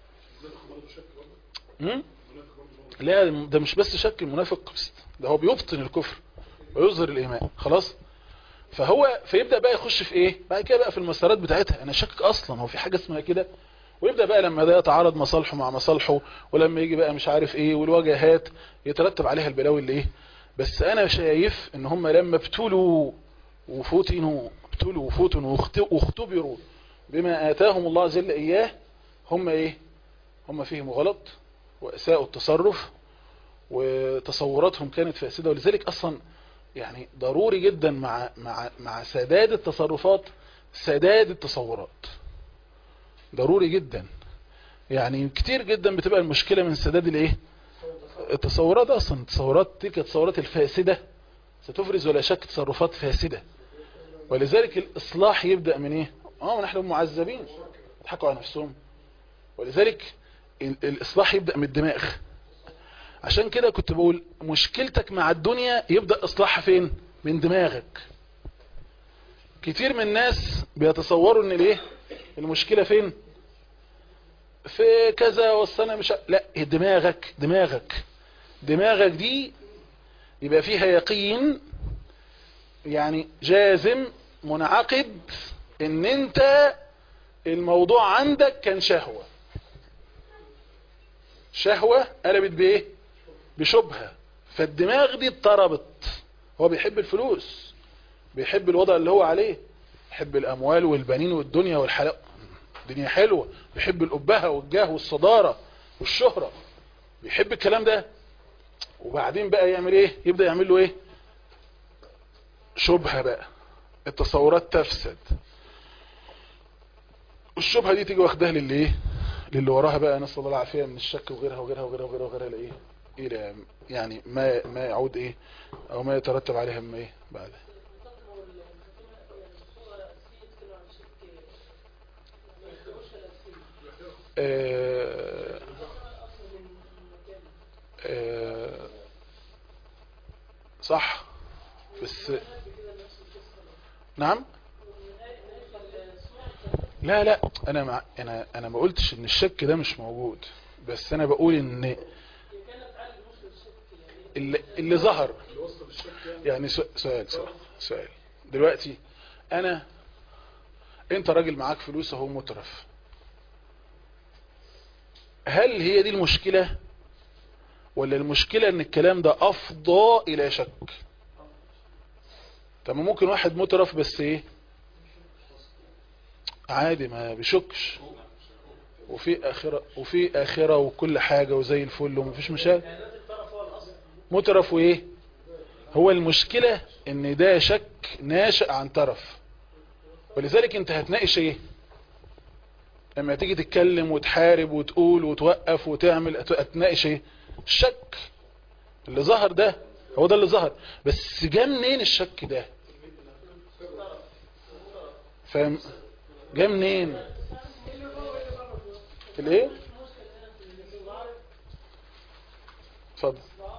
لا ده مش بس شك المنافق، ده هو بيبطن الكفر ويظهر الايمان خلاص. فيبدأ بقى يخش في ايه بعد كده بقى، في المسارات بتاعتها. انا شك اصلا هو في حاجة اسمها كده، ويبدأ بقى لما ده يتعارض مصالحه مع مصالحه، ولما يجي بقى مش عارف ايه والواجهات يترتب عليها البلاوي اللي ايه. بس انا شايف ان هم لما ابتلوا وفتنوا واختبروا بما آتاهم الله عز وجل إياه، هم إيه، هم فيهم غلط وأساءوا التصرف وتصوراتهم كانت فاسدة. ولذلك أصلا يعني ضروري جدا مع سداد التصرفات سداد التصورات، ضروري جدا. يعني كتير جدا بتبقى المشكلة من سداد الايه، التصورات. اصلا تلك التصورات الفاسدة ستفرز ولا شك تصرفات فاسدة. ولذلك الاصلاح يبدأ من ايه، نحن معذبين يضحكوا على نفسهم. ولذلك الاصلاح يبدأ من الدماغ. عشان كده كنت بقول مشكلتك مع الدنيا يبدأ اصلاحها فين، من دماغك. كتير من الناس بيتصوروا ان الايه المشكلة فين، في كذا والسنة مش لا، دماغك دي يبقى فيها يقين، يعني جازم منعقد ان انت الموضوع عندك كان شهوة قلبت بايه، بشبهة. فالدماغ دي اضطربت. هو بيحب الفلوس، بيحب الوضع اللي هو عليه، بيحب الاموال والبنين والدنيا والحلاوة، الدنيا حلوة، بيحب الأبهة والجاه والصدارة والشهرة، بيحب الكلام ده. وبعدين بقى يعمل ايه، يبدأ يعمل له ايه، شبهة بقى، التصورات تفسد، والشبهة دي تيجي واخدها للي وراها بقى، نسأل الله العافية، من الشك وغيرها لإيه، إلى يعني ما يعود ايه، او ما يترتب عليها ما ايه بعد. صح بس نعم. لا انا ما قلتش ان الشك ده مش موجود، بس انا بقول ان اللي ظهر يعني سؤال دلوقتي، انت راجل معاك فلوس اهو مترف، هل هي دي المشكلة ولا المشكلة ان الكلام ده افضى الى شك؟ طب ممكن واحد مترف بس ايه عادي ما بيشكش، وفي اخرة وكل حاجة وزي الفل ومفيش مشاكل، مترف وايه. هو المشكلة ان ده شك ناشئ عن طرف، ولذلك انت هتناقش ايه لما تيجي تتكلم وتحارب وتقول وتوقف وتعمل؟ هتناقش ايه؟ الشك اللي ظهر ده، هو ده اللي ظهر، بس جا منين الشك ده؟ فاهم؟ جا منين الايه؟ اتفضل.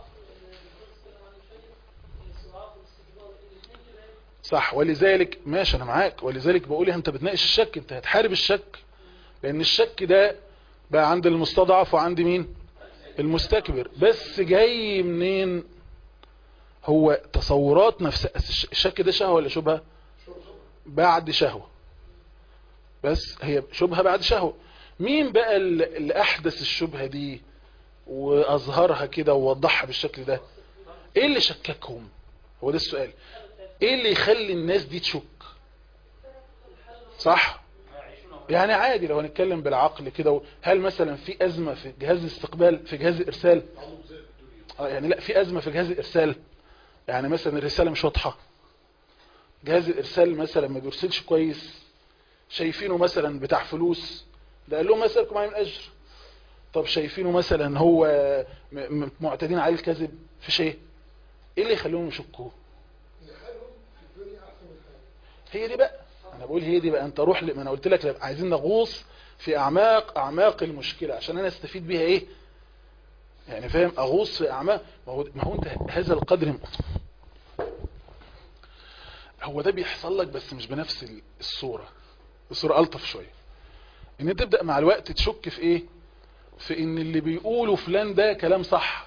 صح، ولذلك ماشي انا معاك، ولذلك بقول انت بتناقش الشك، انت هتحارب الشك، لان الشك ده بقى عند المستضعف وعند مين؟ المستكبر. بس جاي منين؟ هو تصورات نفسها. الشك ده شهوة ولا شبهة؟ بعد شهوة، بس هي شبهة بعد شهوة. مين بقى اللي احدث الشبهة دي واظهرها كده ووضحها بالشكل ده؟ ايه اللي شككهم؟ هو ده السؤال. ايه اللي يخلي الناس دي تشك؟ صح؟ يعني عادي لو هنتكلم بالعقل كده، هل مثلا في ازمة في جهاز الاستقبال، في جهاز الارسال؟ يعني لا، في ازمة في جهاز الارسال، يعني مثلا الرسالة مش واضحة، جهاز الارسال مثلا ما بيرسلش كويس، شايفينه مثلا بتاع فلوس، ده قال لهم ما يسألكم عن الاجر. طب شايفينه مثلا هو معتادين على الكذب في شيء، ايه اللي يخليهم يشكوه؟ هي دي بقى، انا بقول هي دي بقى. انت روح ما انا قلت لك عايزين نغوص في اعماق المشكلة عشان انا استفيد بيها ايه يعني، فاهم؟ اغوص في اعماق. ما هو انت هذا القدر هو ده بيحصل لك، بس مش بنفس الصورة ألطف شوية. ان انت تبدأ مع الوقت تشك في ايه؟ في ان اللي بيقوله فلان ده كلام صح.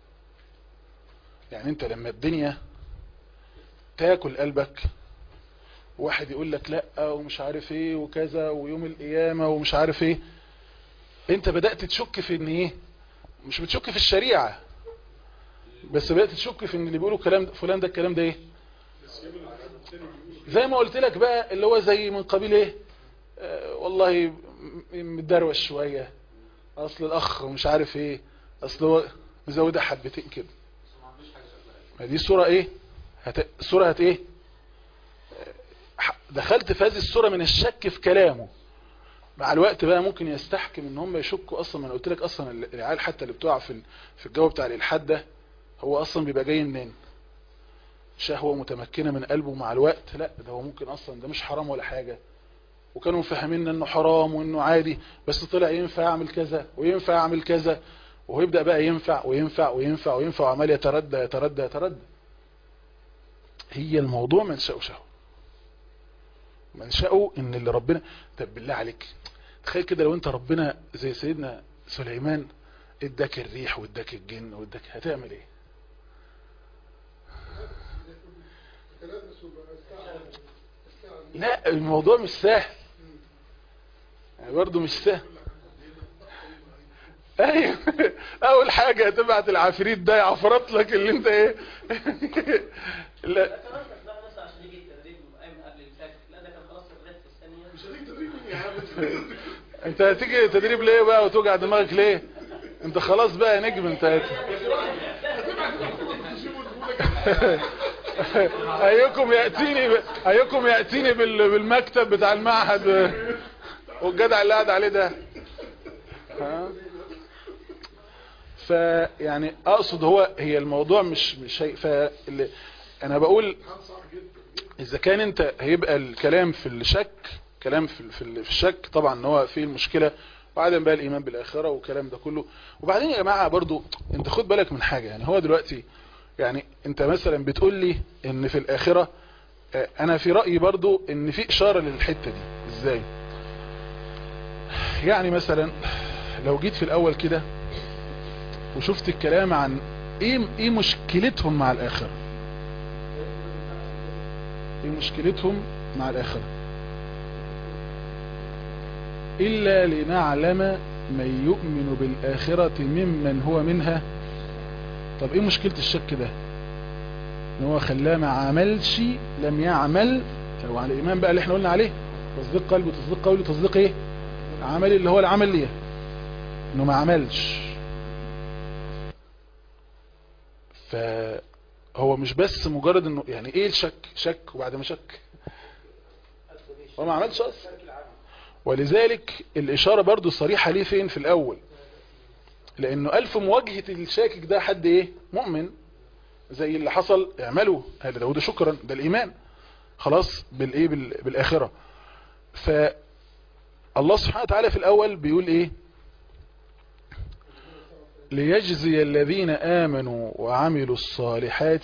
يعني انت لما الدنيا تاكل قلبك، واحد يقول لك لا ومش عارف ايه وكذا ويوم القيامة ومش عارف ايه، انت بدأت تشك في ان ايه؟ مش بتشك في الشريعة، بس بدأت تشك في ان اللي بيقولوا كلام فلان ده الكلام ده ايه؟ زي ما قلت لك بقى، اللي هو زي من قبيل ايه؟ والله متدروش شوية، اصل الاخ مش عارف ايه، اصل هو مزودة حبتين كده. ما دي الصورة ايه؟ الصورة ايه؟ دخلت في هذه الصورة من الشك في كلامه. مع الوقت بقى ممكن يستحكم ان هم يشكوا اصلا. ما انا قلت لك اصلا العيال حتى اللي بتقع في الجو بتاع الالحاد ده، هو اصلا بيبقى جاي منين؟ شهوة متمكنة من قلبه. مع الوقت لا، ده هو ممكن اصلا ده مش حرام ولا حاجة، وكانوا مفهمين انه حرام وانه عادي، بس طلع ينفع اعمل كذا وينفع اعمل كذا، وهو يبدأ بقى ينفع وينفع وينفع وينفع، وعمال يتردى يتردى يتردى. هي الموضوع منشأه شهوة، منشأه ان اللي ربنا. طب بالله عليك تخيل كده لو انت ربنا زي سيدنا سليمان اداك الريح واداك الجن واداك، هتعمل ايه؟ لا الموضوع مش سهل يعني، برضه مش سهل. ايوه اول حاجة هتبعت العفريت ده يعفرط لك اللي انت ايه. لا انت هتيجي تدريب ليه بقى وتوجع دماغك ليه؟ انت خلاص بقى يا نجم انت ايكم يأتيني بالمكتب بتاع المعهد والجدع اللي قاعد عليه ده. فيعني اقصد هي الموضوع مش شيء. انا بقول اذا كان انت هيبقى الكلام في الشك، كلام في الشك طبعا ان هو فيه المشكلة، وبعدين بقى الايمان بالاخره والكلام ده كله. وبعدين يا جماعه برضو انت خد بالك من حاجه، يعني هو دلوقتي يعني انت مثلا بتقول لي ان في الاخره، انا في رايي برضو ان في اشاره للحته دي. ازاي؟ يعني مثلا لو جيت في الاول كده وشفت الكلام عن ايه مشكلتهم مع الاخره، ايه مشكلتهم مع الاخره؟ إلا لنعلم من يؤمن بالآخرة ممن هو منها طب ايه مشكلة الشك ده؟ ان هو خلاه ما عملش، لم يعمل. لو على الايمان بقى اللي احنا قلنا عليه، تصديق قلبي وتصديق قولي وتصديق ايه عملي، اللي هو العمل ليه، انه ما عملش. فهو مش بس مجرد انه يعني ايه الشك، شك وبعد ما شك هو ما عملش اصلا. ولذلك الاشارة برضو صريحة ليه فين في الاول، لانه الف مواجهة الشاكك ده حد ايه مؤمن، زي اللي حصل اعملوا هذا داود شكرا، ده الايمان خلاص بالايه بالاخرة. فالله سبحانه وتعالى في الاول بيقول ايه؟ ليجزي الذين آمنوا وعملوا الصالحات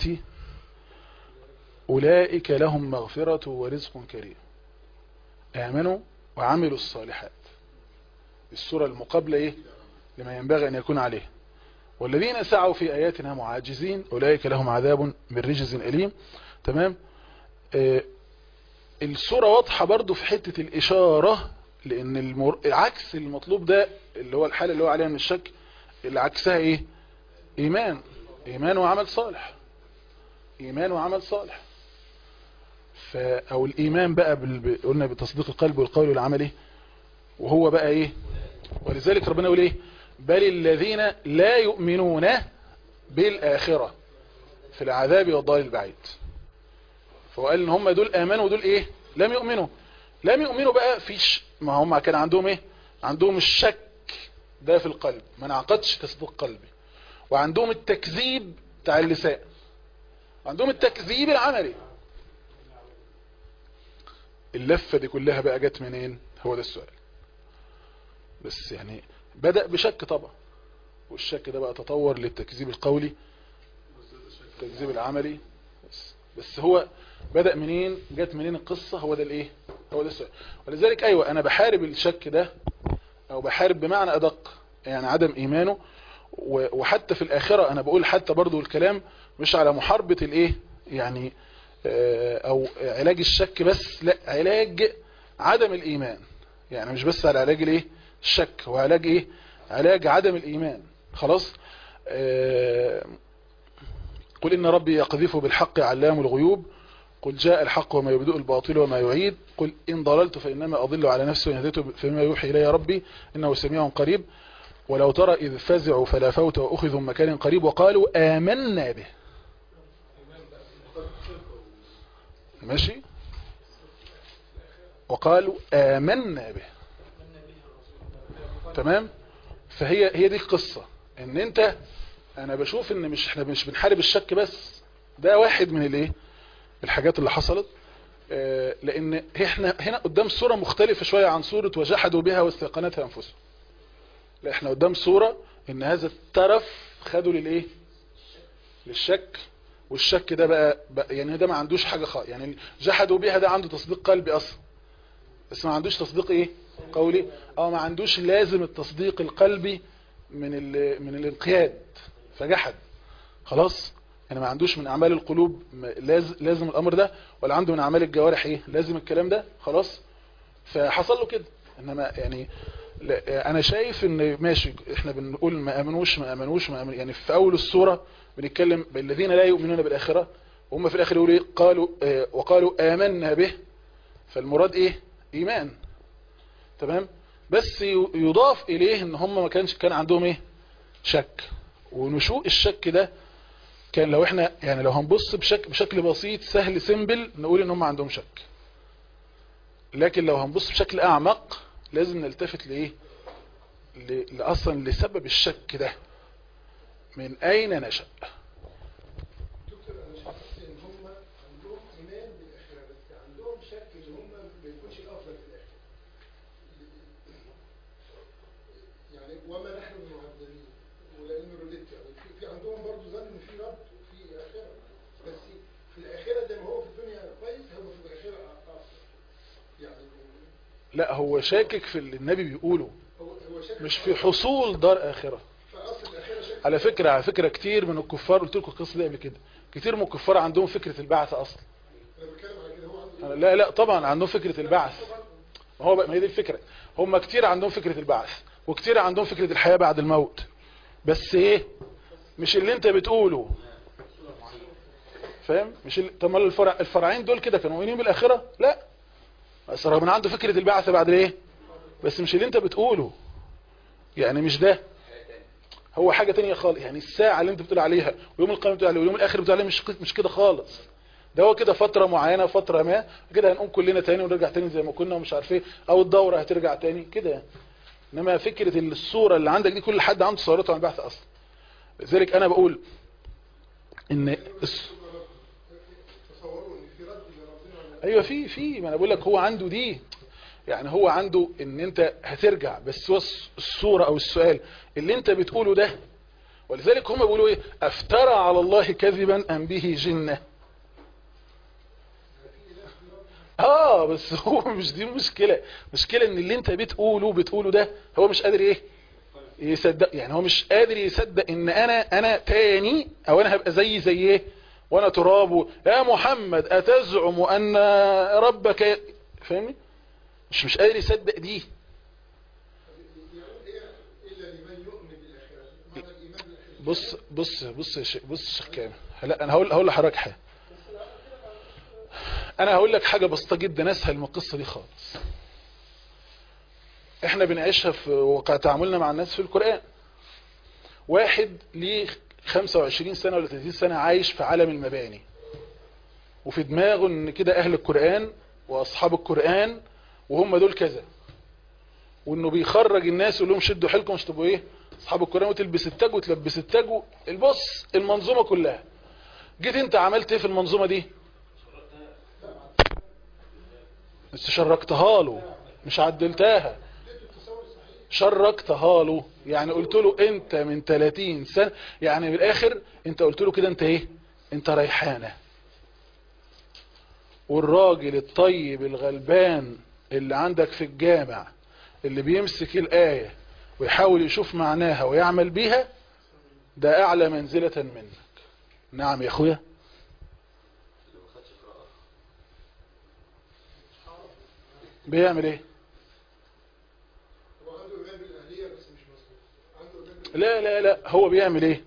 أولئك لهم مغفرة ورزق كريم. آمنوا وعملوا الصالحات، السورة المقابلة إيه لما ينبغي أن يكون عليه. والذين سعوا في آياتنا معاجزين أولئك لهم عذاب من رجز أليم. تمام. السورة واضحة برضو في حتة الإشارة، لأن عكس المطلوب ده اللي هو الحالة اللي هو عليها من الشك، اللي عكسها ايه؟ ايمان وعمل صالح. ايمان وعمل صالح. او الايمان بقى قلنا بتصديق القلب والقول والعمل ايه، وهو بقى ايه؟ ولذلك ربنا يقول ايه؟ بل الذين لا يؤمنون بالاخره في العذاب والضلال البعيد. فهو قال ان هم دول امنوا ودول ايه؟ لم يؤمنوا. لم يؤمنوا بقى فيش، ما هم كان عندهم ايه؟ عندهم الشك ده في القلب، ما انعقدش تصديق قلبي، وعندهم التكذيب بتاع اللسان، وعندهم التكذيب العملي. اللفة دي كلها بقى جت منين؟ هو ده السؤال. بس يعني بدأ بشك طبعا، والشك ده بقى تطور للتكذيب القولي، التكذيب العملي. بس هو بدأ منين؟ جت منين القصة؟ هو ده الايه؟ هو ده السؤال. ولذلك ايوه انا بحارب الشك ده، او بحارب بمعنى ادق يعني عدم ايمانه. وحتى في الاخرة انا بقول حتى برضو الكلام مش على محاربة الايه يعني او علاج الشك بس، لا، علاج عدم الايمان. يعني مش بس على علاج الايه الشك، هو علاج ايه؟ علاج عدم الايمان. خلاص. قل ان ربي يقذف بالحق علام الغيوب، قل جاء الحق وما يبدئ الباطل وما يعيد، قل إن ضللت فإنما أضل على نفسي وإن هديت فيما يوحي إلي ربي إنه سميع قريب، ولو ترى إذ فزعوا فلا فوت وأخذوا من مكان قريب وقالوا آمنا به. ماشي، وقالوا آمنا به. تمام. هي دي القصة، ان انت انا بشوف ان احنا مش بنحارب الشك بس، ده واحد من الايه الحاجات اللي حصلت. لان احنا هنا قدام صورة مختلفة شوية عن صورة وجحدوا بها واستيقنتها انفسهم. لا، احنا قدام صورة ان هذا الترف خدوا للايه للشك، والشك ده بقى يعني ده ما عندوش حاجة خالص. يعني جحدوا بها ده عنده تصديق قلبي اصلا، بس ما عندوش تصديق ايه قولي، ما عندوش لازم التصديق القلبي من الانقياد، فجحد خلاص. يعني ما عندوش من اعمال القلوب لازم الامر ده، ولا عنده من اعمال الجوارح ايه لازم الكلام ده خلاص. فحصل له كده. انما يعني انا شايف ان ماشي احنا بنقول ما امنوش يعني في اول السورة بنتكلم بالذين لا يؤمنون بالاخرة، وهم في الاخر يقولوا ايه؟ قالوا وقالوا آمنا به. فالمراد ايه؟ ايمان. تمام. بس يضاف اليه ان هم كان عندهم ايه شك. ونشوء الشك ده كان لو احنا يعني لو هنبص بشكل بسيط سهل سيمبل نقول ان هم عندهم شك، لكن لو هنبص بشكل اعمق لازم نلتفت لايه اصلا لسبب الشك ده من اين نشأ. دكتور انا شايف ان هم عندهم ايمان بالاخره بس عندهم شك ان هم ما يكونش الافضل في الاخره. يعني وما نحن بمعذبين ولان رددت يعني في عندهم برضه ظن ان في رب وفي اخره، بس في الاخره زي ما هو في الدنيا كويس هو في الاخره افضل. يعني لا، هو شاكك في اللي النبي بيقوله، هو شك مش في حصول دار اخره. فاصل الاخره شك. على فكرة كتير من الكفار، قلت لكم القصه دي قبل كده، كتير من الكفار عندهم فكرة البعث اصلا. انا بتكلم على كده، هو عنده لا طبعا عندهم فكرة البعث. ما هي دي الفكرة. هم كتير عندهم فكرة البعث، وكتير عندهم فكرة الحياة بعد الموت، بس ايه مش اللي انت بتقوله. فاهم؟ مش طب ما الفرعين دول كده كانوا مؤمنين بالاخره؟ لا، بس رغم ان عنده فكره البعث بعد ايه، بس مش اللي انت بتقوله. يعني مش ده، هو حاجه تانية خالص. يعني الساعه اللي انت بتقول عليها ويوم القيامه بتقول عليه ويوم الاخر بتقول عليه مش كده خالص. ده هو كده فتره معينه، فتره ما كده هنقوم كلنا تاني ونرجع تاني زي ما كنا ومش عارف ايه، او الدوره هترجع تاني كده يعني. انما فكره الصوره اللي عندك دي كل حد عنده صورته عن البعث اصلا. لذلك انا بقول ان تصوروا ان في رد لربنا. ايوه في ما انا بقول لك هو عنده دي. يعني هو عنده ان انت هترجع، بس هو الصوره او السؤال اللي انت بتقوله ده. ولذلك هم بيقولوا ايه؟ افترى على الله كذبا ام به جنه. بس هو مش دي مشكله ان اللي انت بتقوله ده هو مش قادر ايه يصدق. يعني هو مش قادر يصدق ان انا تاني، او انا هبقى زي ايه وانا تراب. يا محمد اتزعم ان ربك، فاهمني؟ مش قادر يصدق دي. بص يا شيخ كامل. لا انا هقول لحضرتك حاجه. انا هقول لك حاجه بسيطه جدا اسهل من القصه دي خالص. احنا بنعيشها في واقع تعاملنا مع الناس في القرآن. واحد ليه 25 سنة ولا 30 سنة عايش في عالم المباني، وفي دماغه ان كده اهل القرآن واصحاب القرآن وهم دول كذا، وانه بيخرج الناس يقول لهم شدوا حيلكم مش تبقوا ايه اصحاب القرآن، وتلبس التاج وتلبس التاج البص المنظومة كلها. جيت انت عملت ايه في المنظومة دي؟ بس شركتها له، مش عدلتها، شركتها له. يعني قلت له انت من 30 سنة، يعني بالاخر انت قلت له كده انت ايه؟ انت ريحانة. والراجل الطيب الغلبان اللي عندك في الجامع اللي بيمسك الآية ويحاول يشوف معناها ويعمل بيها، ده اعلى منزلة منك. نعم يا اخويا. بيعمل ايه؟ لا هو بيعمل ايه؟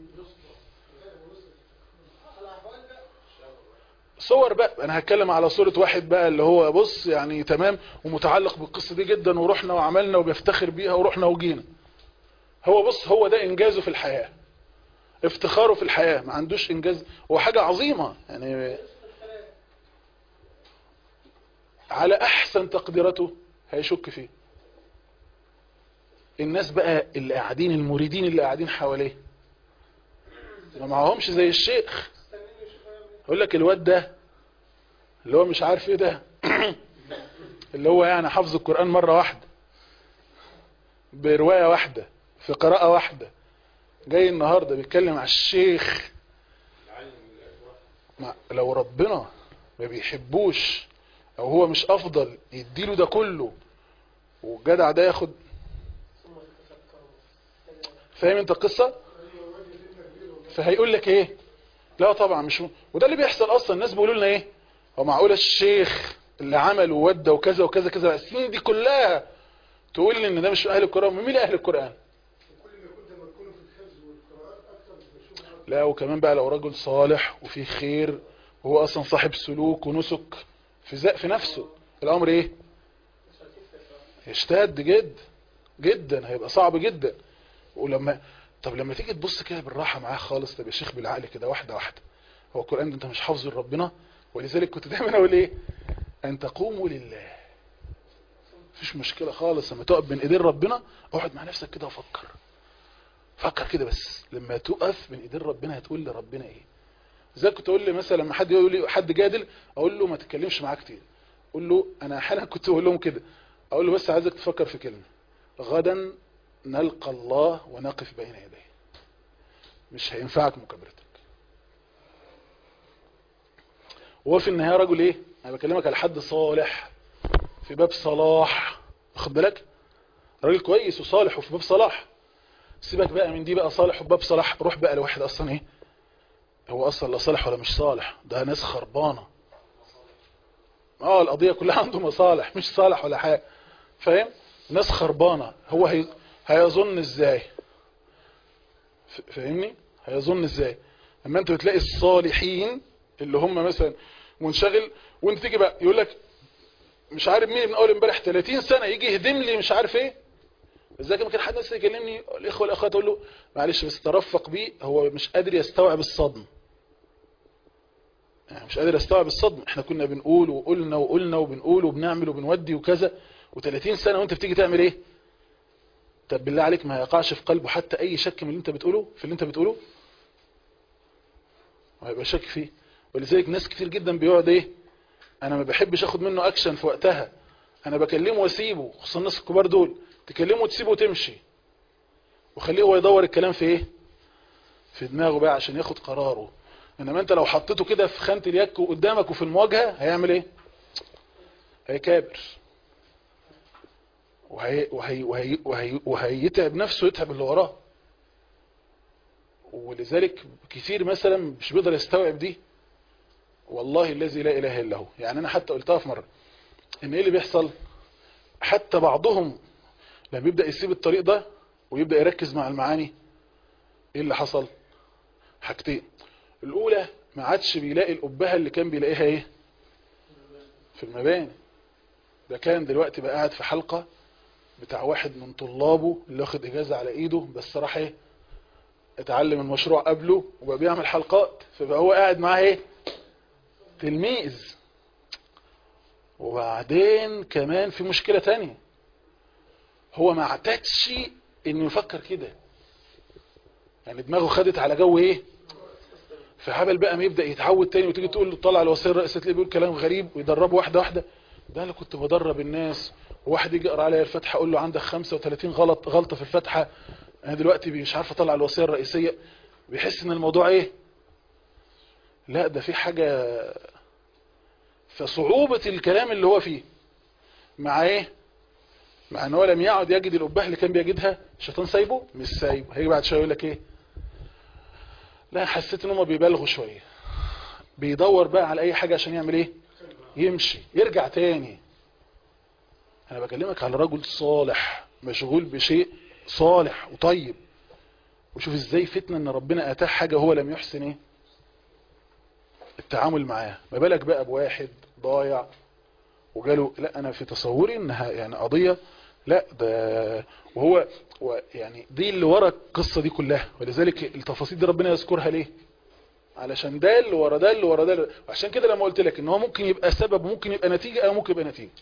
صور بقى. انا هتكلم على صورة واحد بقى اللي هو بص يعني تمام ومتعلق بالقصة دي جدا، ورحنا وعملنا وبيفتخر بيها ورحنا وجينا. هو بص هو ده انجازه في الحياة، افتخاره في الحياة. ما عندوش انجاز، هو حاجة عظيمة يعني على احسن تقديرته هيشك فيه. الناس بقى اللي قاعدين المريدين اللي قاعدين حواليه ما معهمش زي الشيخ. يقول لك الواد ده اللي هو مش عارف ايه ده اللي هو يعني حفظ القرآن مرة واحدة برواية واحدة في قراءة واحدة، جاي النهاردة بيتكلم على الشيخ. لو ربنا ما بيحبوش او هو مش افضل يديله ده كله والجدع ده ياخد. فاهم انت القصة؟ فهيقول لك ايه؟ لا طبعا مش وده اللي بيحصل اصلا. الناس بيقولوا لنا ايه؟ هو معقول الشيخ اللي عمل وودى وكذا وكذا كذا السنين دي كلها تقول لي ان ده مش اهل القرآن؟ مين اهل القرآن؟ لا وكمان بقى لو رجل صالح وفيه خير وهو اصلا صاحب سلوك ونسك في نفسه، الامر ايه؟ يشتد جدا هيبقى صعب جدا. لما تيجي تبص كده بالراحة معاه خالص، طب يا شيخ بالعقل كده واحدة واحدة، هو القرآن ده انت مش حافظه لربنا؟ ولذلك كنت دايما اقول ايه؟ ان تقوموا لله. مفيش مشكلة خالص لما تقف بين ايدين ربنا، اقعد مع نفسك كده وفكر. فكر كده بس، لما تقف بين ايدين ربنا هتقول لربنا ايه؟ زي كنت اقول لي مثلا لما حد يقول لي حد جادل اقول له ما تتكلمش معاه كتير. اقول له انا احيانا كنت اقول لهم كده، اقول له بس عايزك تفكر في كلمة: غدا نلقى الله ونقف بين يديه. مش هينفعك مكابرتك. وهو في النهاية رجل ايه؟ انا بكلمك على حد صالح في باب صلاح، واخد بالك؟ راجل كويس وصالح وفي باب صلاح. سيبك بقى من دي بقى صالح وباب صلاح، روح بقى لواحد اصلا ايه؟ هو اصلا لا صالح ولا مش صالح، ده ناس خربانة. القضية كلها عنده مصالح، مش صالح ولا حاجة. فاهم؟ ناس خربانة. هو هيظن ازاي؟ فاهمني؟ هيظن ازاي لما انت بتلاقي الصالحين اللي هم مثلا منشغل، وانت تيجي بقى يقول لك مش عارف مين من اول امبارح 30 سنه يجي يهدم لي مش عارف ايه. ازاي كان حد ناس يكلمني الاخوه والاخوات اقول له معلش بس ترفق بيه، هو مش قادر يستوعب الصدمه، يعني مش قادر يستوعب الصدمه. احنا كنا بنقول وقلنا وبنقول وبنعمل وبنودي وكذا، و30 سنه وانت بتيجي تعمل ايه؟ طب بالله عليك ما يقعش في قلبه حتى اي شك من اللي انت بتقوله في اللي انت بتقوله؟ وهيبقى شك فيه. ولذلك ناس كتير جدا بيقعد ايه، انا ما بحبش اخد منه اكشن في وقتها، انا بكلمه واسيبه، خصوصا الناس الكبار دول تكلمه وتسيبه وتمشي، وخليه هو يدور الكلام في ايه، في دماغه بقى عشان ياخد قراره. انما انت لو حطيته كده في خانة اليك قدامك وفي المواجهة هيعمل ايه؟ هيكابر وهيتعب نفسه ويتعب اللي وراه. ولذلك كتير مثلا مش بيقدر يستوعب دي، والله الذي لا اله الا هو. يعني انا حتى قلتها في مرة ان ايه اللي بيحصل، حتى بعضهم لما يبدأ يسيب الطريق ده ويبدأ يركز مع المعاني، ايه اللي حصل؟ حاجتين. الاولى ما عادش بيلاقي القبهة اللي كان بيلاقيها ايه في المباني. ده كان دلوقتي بقى قاعد في حلقة بتاع واحد من طلابه اللي واخد اجازة على ايده، بس راح ايه اتعلم المشروع قبله وبقى بيعمل حلقات، فبقى هو قاعد معاه ايه تلميذ. وبعدين كمان في مشكلة تانية، هو ما اعتادش انه يفكر كده، يعني دماغه خدت على جو ايه، فحبل بقى ما يبدأ يتعود تاني، وتيجي تقول له طلع الوصية الرئيسية تلاقيه بيقول كلام غريب ويدربه واحدة واحدة. ده انا كنت بدرب الناس، وواحد يجي يقرا عليا الفاتحة اقول له عندك 35 غلطة في الفاتحة، انا دلوقتي مش عارف اطلع الوصية الرئيسية. بيحس ان الموضوع ايه، لا ده في حاجة. فصعوبة الكلام اللي هو فيه مع ايه، مع ان هو لم يعد يجد الأباه اللي كان بيجدها، الشيطان سايبه مش سايبه. هيجي بعد شويه يقول لك ايه، لا حسيت ان هم بيبالغوا شويه، بيدور بقى على اي حاجه عشان يعمل ايه، يمشي يرجع تاني. انا بكلمك على رجل صالح مشغول بشيء صالح وطيب، وشوف ازاي فتنه ان ربنا اتاه حاجه هو لم يحسن ايه التعامل معاه. ما بالك بقى بواحد ضايع وجاله، لا انا في تصوري انها يعني قضيه، لا ده وهو يعني دي اللي ورا القصه دي كلها. ولذلك التفاصيل دي ربنا يذكرها ليه، علشان ده اللي ورا ده اللي ورا ده. وعشان كده لما قلت لك ان هو ممكن يبقى سبب وممكن يبقى نتيجه، او ممكن يبقى نتيجه،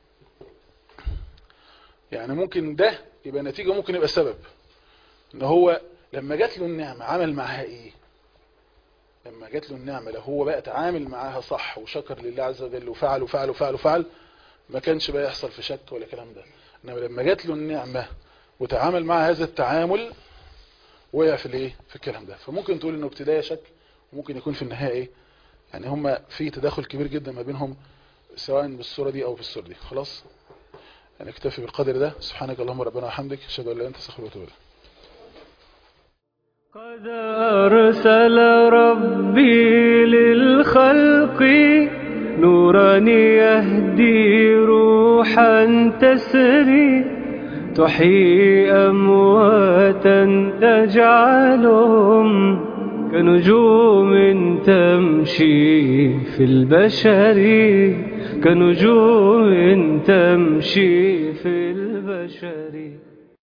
يعني ممكن ده يبقى نتيجه وممكن يبقى سبب. ان هو لما جات له النعمه عمل معاها ايه، لما جات له النعمه لو هو بقى تعامل معاها صح وشكر لله عز وجل وفعل وفعل وفعل وفعل، ما كانش بقى يحصل في شك ولا كلام ده. انما لما جات له النعمه وتعامل مع هذا التعامل وقع في الايه، في الكلام ده. فممكن تقول انه ابتدايه شك، وممكن يكون في النهايه ايه، يعني هما في تداخل كبير جدا ما بينهم سواء بالصوره دي او بالصوره دي. خلاص يعني اكتفي بالقدر ده. سبحانك اللهم ربنا وبحمدك، اشهد ان لا اله الا انت استغفرك واتوب اليك. قد أرسل ربي للخلق نورا يهدي روحا تسري، تحيي أمواتا تجعلهم كنجوم تمشي في البشر، كنجوم تمشي في البشر.